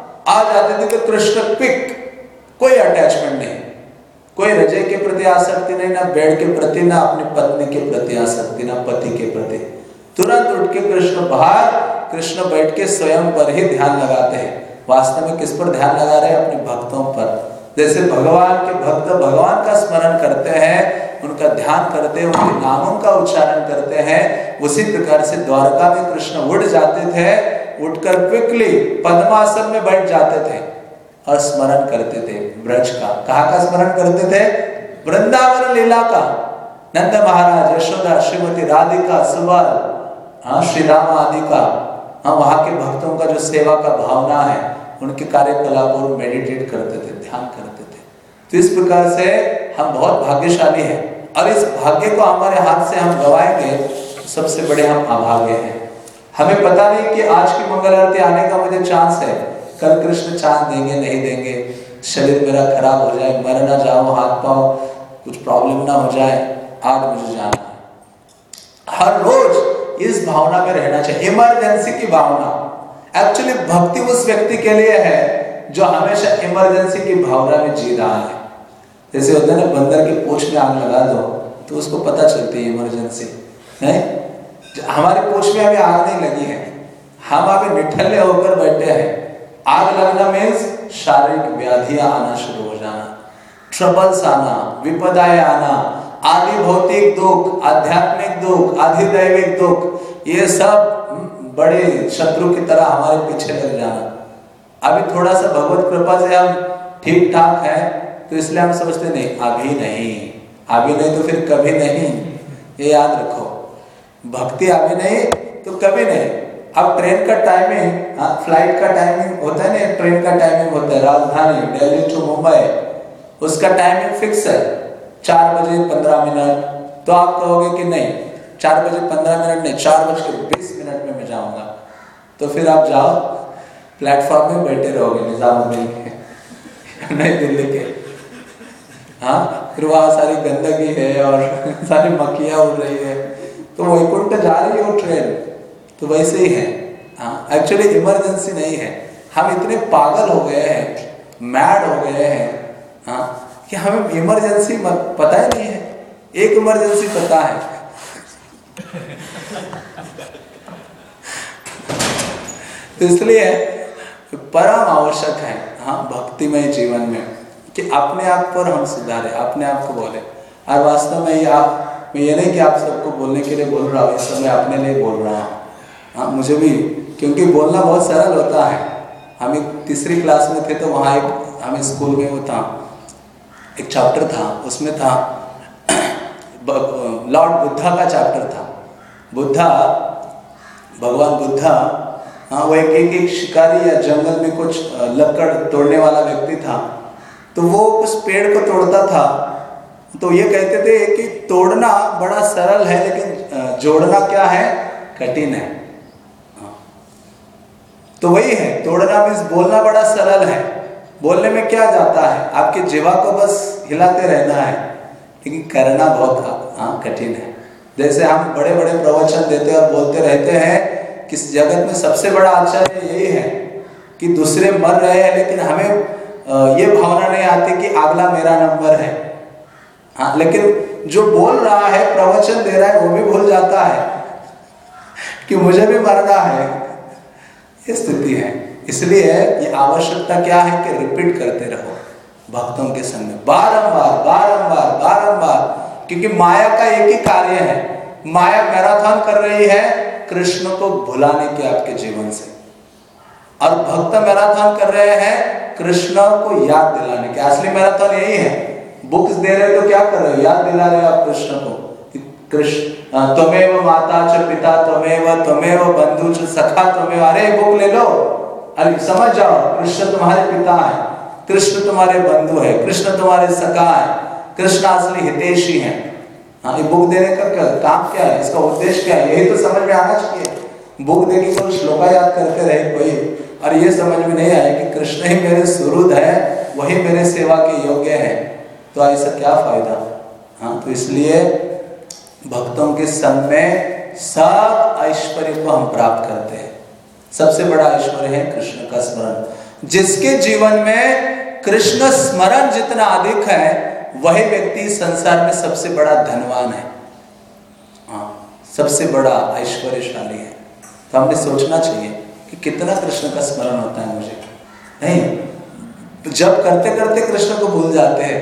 Speaker 1: आ जाती थी तो कृष्ण पिक, कोई अटैचमेंट नहीं, कोई रजय के प्रति आसक्ति नहीं, ना बेड के प्रति, ना अपनी पत्नी के प्रति आसक्ति, ना पति के प्रति। तुरंत उठ के कृष्ण बाहर, कृष्ण बैठ के स्वयं पर ही ध्यान लगाते हैं। वास्तव में किस पर ध्यान लगा रहे हैं? अपने भक्तों पर। जैसे भगवान के भक्त भगवान का स्मरण करते हैं, उनका ध्यान करते हैं, उनके नामों का उच्चारण करते हैं, उसी प्रकार से द्वारका में कृष्ण उठ जाते थे, उठकर क्विकली पद्मासन में बैठ जाते थे और स्मरण करते थे ब्रज का। कहाँ का स्मरण करते थे? वृंदावन लीला का। नंद महाराज, यशोदा, श्रीमती राधिका, सुबल, हाँ, श्री राम आदि का, हाँ, वहाँ के भक्तों का जो सेवा का भावना है, उनके कार्यकलापों में मेडिटेट करते थे, ध्यान करते थे। तो इस प्रकार से हम बहुत भाग्यशाली हैं, और इस भाग्य को हमारे हाथ से हम गवाएंगे सबसे बड़े हम अभागे हैं। हमें पता नहीं कि आज की मंगल आरती आने का मुझे चांस है, कल कृष्ण चांस देंगे नहीं देंगे, शरीर मेरा खराब हो जाए, मर ना जाऊं, हाथ पांव कुछ प्रॉब्लम ना हो जाए, आज मुझे जाना है। हर रोज इस भावना में रहना चाहिए, इमरजेंसी की भावना। एक्चुअली भक्ति उस व्यक्ति के लिए है जो हमेशा इमरजेंसी की भावना में जी रहा है। जैसे होता है ना, बंदर की पूंछ में आग लगा दो तो उसको पता चलती है इमरजेंसी, नहीं? हमारी पूंछ में अभी आग नहीं लगी है, हम अभी निठल्ले होकर बैठे हैं। आग लगना मीन्स शारीरिक व्याधियां आना शुरू हो जाना, ट्रबल्स आना, विपदाएं आना, आदि भौतिक दुख, आध्यात्मिक दुख, आदि दैविक दुख, ये सब बड़े शत्रु की तरह हमारे पीछे लग जाना। अभी थोड़ा सा भगवत कृपा से हम ठीक ठाक है तो इसलिए हम समझते नहीं, अभी नहीं, अभी नहीं तो फिर कभी नहीं। ये याद रखो, भक्ति अभी नहीं तो कभी नहीं। अब ट्रेन का टाइमिंग, फ्लाइट का टाइमिंग होता है ना, ट्रेन का टाइमिंग होता है राजधानी दिल्ली टू मुंबई, उसका टाइमिंग फिक्स है चार बजे पंद्रह मिनट। तो आप कहोगे कि नहीं, चार बजे पंद्रह मिनट नहीं, चार बज के बीस मिनट में मैं जाऊंगा। तो फिर आप जाओ, प्लेटफॉर्म में बैठे रहोगे निजामुद्दीन के, नई दिल्ली के। हाँ, फिर वहाँ सारी गंदगी है और सारी मक्खियाँ उड़ रही है, तो वैकुंठ जा रही है वो ट्रेन। तो वैसे ही है। हाँ, एक्चुअली इमरजेंसी नहीं है, हम इतने पागल हो गए हैं, मैड हो गए हैं, हाँ, कि हमें इमरजेंसी पता ही नहीं है। एक इमरजेंसी पता है, तो इसलिए परम आवश्यक है, हाँ, भक्तिमय जीवन में कि अपने आप पर हम सुधारे, अपने आप को बोले। और वास्तव में ये आप, मैं ये नहीं कि आप सबको बोलने के लिए बोल रहा हूँ, इस समय अपने लिए बोल रहा हूँ। हाँ, मुझे भी, क्योंकि बोलना बहुत सरल होता है। हम एक तीसरी क्लास में थे तो वहाँ एक हमें स्कूल में वो था, एक चैप्टर था, उसमें था लॉर्ड बुद्धा का चैप्टर था। बुद्धा, भगवान बुद्धा, हाँ, वो एक एक, एक शिकारी या जंगल में कुछ लकड़ तोड़ने वाला व्यक्ति था। तो वो उस पेड़ को तोड़ता था, तो ये कहते थे कि तोड़ना बड़ा सरल है लेकिन जोड़ना क्या है, कठिन है। तो वही है, तोड़ना मीन्स बोलना बड़ा सरल है, बोलने में क्या जाता है, आपके जीवा को बस हिलाते रहना है, लेकिन करना बहुत हाँ कठिन है। जैसे हम बड़े बड़े प्रवचन देते और बोलते रहते हैं कि जगत में सबसे बड़ा आश्चर्य यही है कि दूसरे मर रहे हैं लेकिन हमें ये भावना नहीं आती कि अगला मेरा नंबर है। हाँ, लेकिन जो बोल रहा है, प्रवचन दे रहा है, वो भी भूल जाता है कि मुझे भी मरना है। ये स्थिति है। इसलिए ये आवश्यकता क्या है कि रिपीट करते रहो भक्तों के संग में, बारंबार बारंबार बारंबार, क्योंकि माया का एक ही कार्य है, माया मैराथन कर रही है कृष्ण को भुलाने के आपके जीवन से, और भक्त मैराथन कर रहे हैं कृष्ण को याद दिलाने के। असली मैराथन यही है। बुक्स दे रहे तो क्या कर रहे हो, याद दिला रहे हो आप कृष्ण को। कृष्ण त्वमेव माता च पिता त्वमेव त्वमेव बंधु च सखा त्वमेव। अरे बुक ले लो, अरे समझ जाओ, कृष्ण तुम्हारे पिता है, कृष्ण तुम्हारे बंधु है, कृष्ण तुम्हारे सखा है, कृष्ण असली हितैषी है। हाँ, ये बुक देने का काम क्या है, इसका उद्देश्य क्या है, यही तो समझ में आना चाहिए। बुक देगी कोई श्लोका याद करते रहे कोई, और ये समझ में नहीं आए कि कृष्ण ही मेरे सुहृद है, वही मेरे सेवा के योग्य है, तो ऐसा क्या फायदा। हाँ, तो इसलिए भक्तों के संग में सब ऐश्वर्य को हम प्राप्त करते हैं। सबसे बड़ा ऐश्वर्य है कृष्ण का स्मरण। जिसके जीवन में कृष्ण स्मरण जितना अधिक है, वही व्यक्ति संसार में सबसे बड़ा धनवान है, हाँ, सबसे बड़ा ऐश्वर्यशाली है। तो हमने सोचना चाहिए कि कितना कृष्ण का स्मरण होता है मुझे। नहीं, जब करते करते कृष्ण को भूल जाते हैं,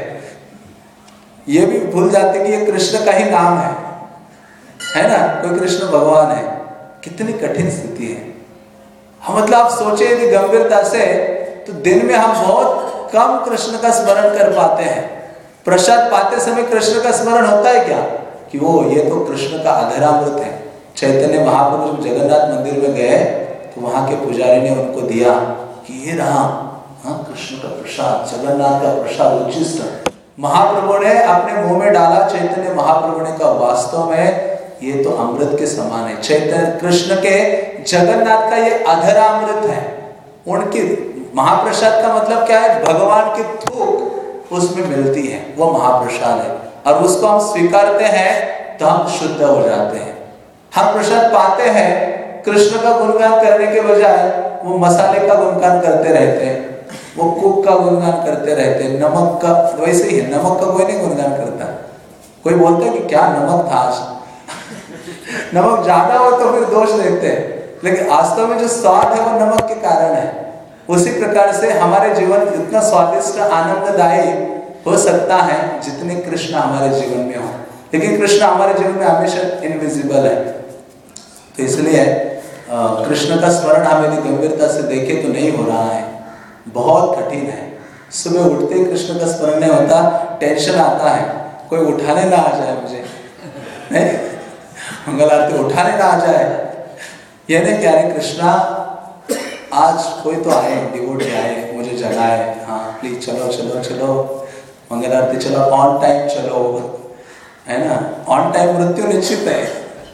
Speaker 1: ये भी भूल जाते कि ये कृष्ण का ही नाम है, है ना, कोई कृष्ण भगवान है। कितनी कठिन स्थिति है। हम मतलब आप सोचे यदि गंभीरता से, तो दिन में हम बहुत कम कृष्ण का स्मरण कर पाते हैं। प्रसाद पाते समय कृष्ण का स्मरण होता है क्या कि वो ये तो कृष्ण का अधरामृत है। चैतन्य महाप्रभु जगन्नाथ मंदिर में गए तो वहां के पुजारी ने उनको दिया कि ये रहा, हाँ, कृष्ण का प्रसाद, जगन्नाथ का प्रसाद उच्चिष्ट। महाप्रभु ने अपने मुंह में डाला, चैतन्य महाप्रभु ने कहा वास्तव में ये तो अमृत के समान है। चैतन्य कृष्ण के जगन्नाथ का ये अधरामृत है। उनकी महाप्रसाद का मतलब क्या है? भगवान की थूक उसमें मिलती है, वो महाप्रसाद है। और उसको हम स्वीकारते हैं तो हम शुद्ध हो जाते हैं। हम प्रसाद पाते हैं, कृष्ण का गुणगान करने के बजाय वो मसाले का गुणगान करते रहते हैं, वो कुक का गुणगान करते रहते हैं, नमक का। वैसे ही है, नमक का कोई नहीं गुणगान करता। कोई बोलता है कि क्या नमक था आज नमक ज्यादा हो तो फिर दोष देखते हैं, लेकिन वास्तव में जो स्वाद है वो नमक के कारण है। उसी प्रकार से हमारे जीवन इतना स्वादिष्ट आनंददायी हो सकता है जितने कृष्ण हमारे जीवन में हो, लेकिन कृष्ण हमारे जीवन में हमेशा इनविजिबल है। तो इसलिए कृष्ण का स्मरण हम यदि गंभीरता से देखें तो नहीं हो रहा है, बहुत कठिन है। सुबह उठते ही कृष्ण का स्मरण नहीं होता, टेंशन आता है, कोई उठाने ना आ जाए मुझे, नहीं मंगल आरती उठाने ना आ जाए। ये नहीं कह रहे कृष्णा आज कोई तो आए, डिवोटी आए, मुझे जगाए, हाँ प्लीज चलो चलो चलो मंगल आरती चलो, ऑन टाइम चलो, है ना। ऑन टाइम मृत्यु निश्चित है।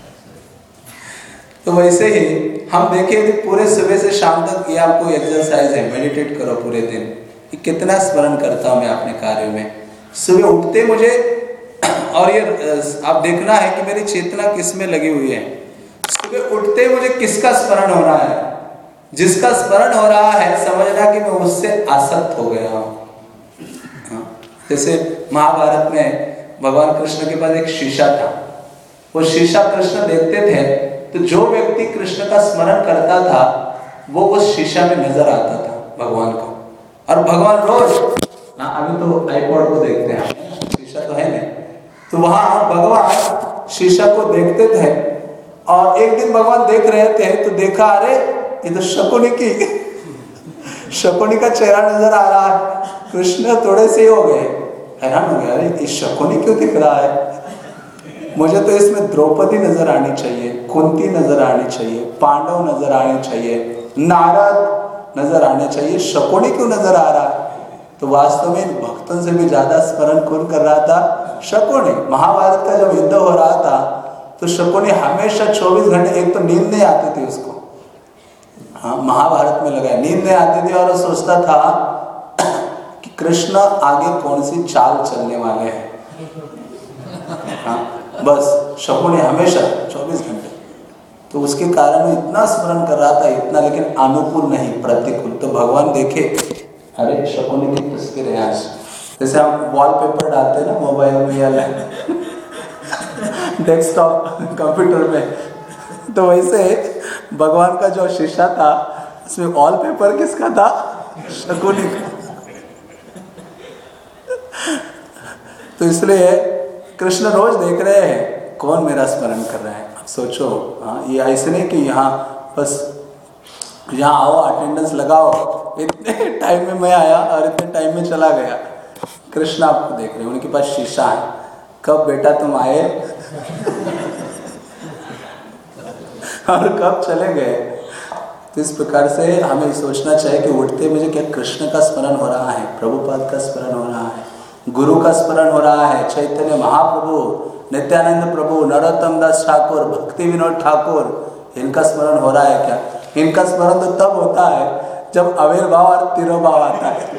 Speaker 1: तो वैसे ही हम देखें कि पूरे सुबह से शाम तक ये आपको एक्सरसाइज है, मेडिटेट करो पूरे दिन कि कितना स्मरण करता हूँ मैं अपने कार्य में। सुबह उठते मुझे, और ये आप देखना है कि मेरी चेतना किस में लगी हुई है। सुबह उठते मुझे किसका स्मरण हो रहा है? जिसका स्मरण हो रहा है समझना कि मैं उससे आसक्त हो गया हूँ। जैसे महाभारत में भगवान कृष्ण के पास एक शीशा था, वो शीशा कृष्ण देखते थे, तो जो व्यक्ति कृष्ण का स्मरण करता था वो उस शीशा में नजर आता था भगवान को। और भगवान रोज, अभी तो आईपॉड को देखते हैं, शीशा तो है नहीं, तो वहां भगवान शीशा को देखते थे। और एक दिन भगवान देख रहे थे तो देखा, अरे ये तो शकुनी की शकुनी का चेहरा नजर आ रहा है। कृष्ण थोड़े से हो गए, हैरान हो गया, अरे ये शकुनी क्यों दिख रहा है? मुझे तो इसमें द्रौपदी नजर आनी चाहिए, कुंती नजर आनी चाहिए, पांडव नजर आने चाहिए, नारद नजर आने चाहिए, शकुनी क्यों नजर आ रहा है? तो वास्तव में भक्तों से भी ज्यादा स्मरण कौन कर रहा था? शकुनी। महाभारत का जब युद्ध हो रहा था तो शकुनी हमेशा चौबीस घंटे, एक तो नींद नहीं आती थी उसको, हाँ महाभारत में लगा नींद नहीं आती थी, और वो सोचता था कि कृष्ण आगे कौन सी चाल चलने वाले हैं। हाँ बस शकुनी हमेशा चौबीस घंटे, तो उसके कारण वो इतना स्मरण कर रहा था, इतना, लेकिन अनुकूल नहीं, प्रतिकूल। तो भगवान देखे, अरे शकुनी की तस्वीर है आज, जैसे हम वॉलपेपर डालते हैं ना मोबाइल में या डेस्कटॉप कंप्यूटर में, तो वैसे भगवान का जो शीशा था उसमें वॉलपेपर किसका था? शकुनी का। तो इसलिए कृष्ण रोज देख रहे हैं कौन मेरा स्मरण कर रहा है। अब सोचो, हाँ ये ऐसे नहीं कि यहाँ बस यहाँ आओ अटेंडेंस लगाओ, इतने टाइम में मैं आया और इतने टाइम में चला गया। कृष्ण आपको देख रहे हैं, उनके पास शीशा है, कब बेटा तुम आए और कब चले गए। तो इस प्रकार से हमें सोचना चाहिए कि उठते मुझे क्या कृष्ण का स्मरण हो रहा है, प्रभुपाद का स्मरण हो रहा है, गुरु का स्मरण हो रहा है, चैतन्य महाप्रभु, नित्यानंद प्रभु, नरोत्तम दास ठाकुर, भक्ति विनोद ठाकुर, इनका स्मरण हो रहा है क्या? इनका स्मरण तो तब होता है जब आविर्भाव और तिरोभाव आता है।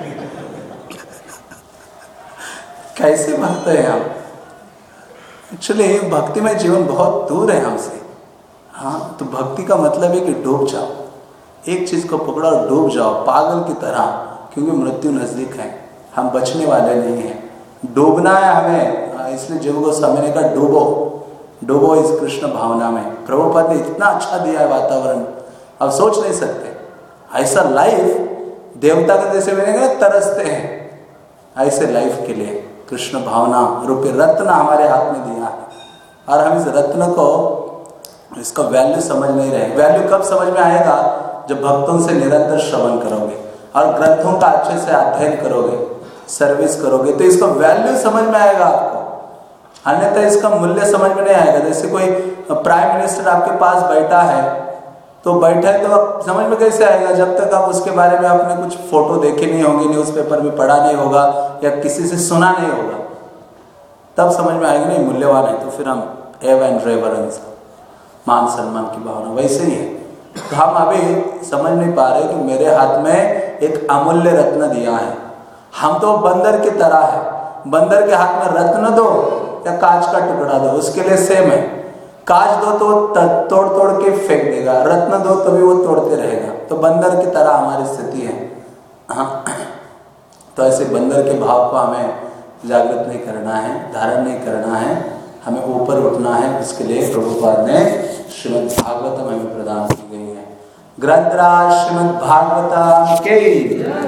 Speaker 1: कैसे भक्त है हम? एक्चुअली भक्ति में जीवन बहुत दूर है हमसे। हाँ, तो भक्ति का मतलब है कि डूब जाओ, एक चीज को पकड़ो और डूब जाओ पागल की तरह, क्योंकि मृत्यु नजदीक है, हम बचने वाले नहीं हैं। डूबना है हमें, इसलिए जीव गोस्वामी ने कहा डूबो, डूबो इस कृष्ण भावना में। प्रभुपाद ने इतना अच्छा दिया है वातावरण, अब सोच नहीं सकते। ऐसा लाइफ देवता के जैसे मिलेंगे, तरसते हैं ऐसे लाइफ के लिए। कृष्ण भावना रूपी रत्न हमारे हाथ में दिया है, और हम इस रत्न को, इसका वैल्यू समझ नहीं रहे। वैल्यू कब समझ में आएगा? जब भक्तों से निरंतर श्रवण करोगे और ग्रंथों का अच्छे से अध्ययन करोगे, सर्विस करोगे, तो इसका वैल्यू समझ में आएगा आपको। अन्यथा इसका मूल्य समझ में नहीं आएगा। जैसे कोई प्राइम मिनिस्टर आपके पास बैठा है, तो बैठा है तो आप समझ में कैसे आएगा? जब तक आप उसके बारे में आपने कुछ फोटो देखी नहीं होगी, न्यूज़पेपर में पढ़ा नहीं होगा, या किसी से सुना नहीं होगा, तब समझ में आएगा नहीं मूल्यवान है। तो फिर हम
Speaker 2: एव एंड रेवरेंस, मान सम्मान की भावना वैसे ही है। तो हम अभी समझ नहीं पा रहे कि मेरे हाथ में एक अमूल्य रत्न दिया है, हम तो बंदर की तरह है, बंदर के हाथ में रत्न दो या कांच का टुकड़ा दो उसके लिए सेम है। कांच दो तो तोड़ तोड़ के फेंक देगा, रत्न दो तो भी वो तोड़ते रहेगा। तो बंदर की तरह हमारी स्थिति है। हाँ, तो ऐसे बंदर के भाव को हमें जागृत नहीं करना है, धारण नहीं करना है, हमें ऊपर उठना है। इसके लिए प्रभुपाद ने श्रीमद् भागवतम हमें प्रदान की गई है। ग्रंथराज श्रीमद् भागवतम के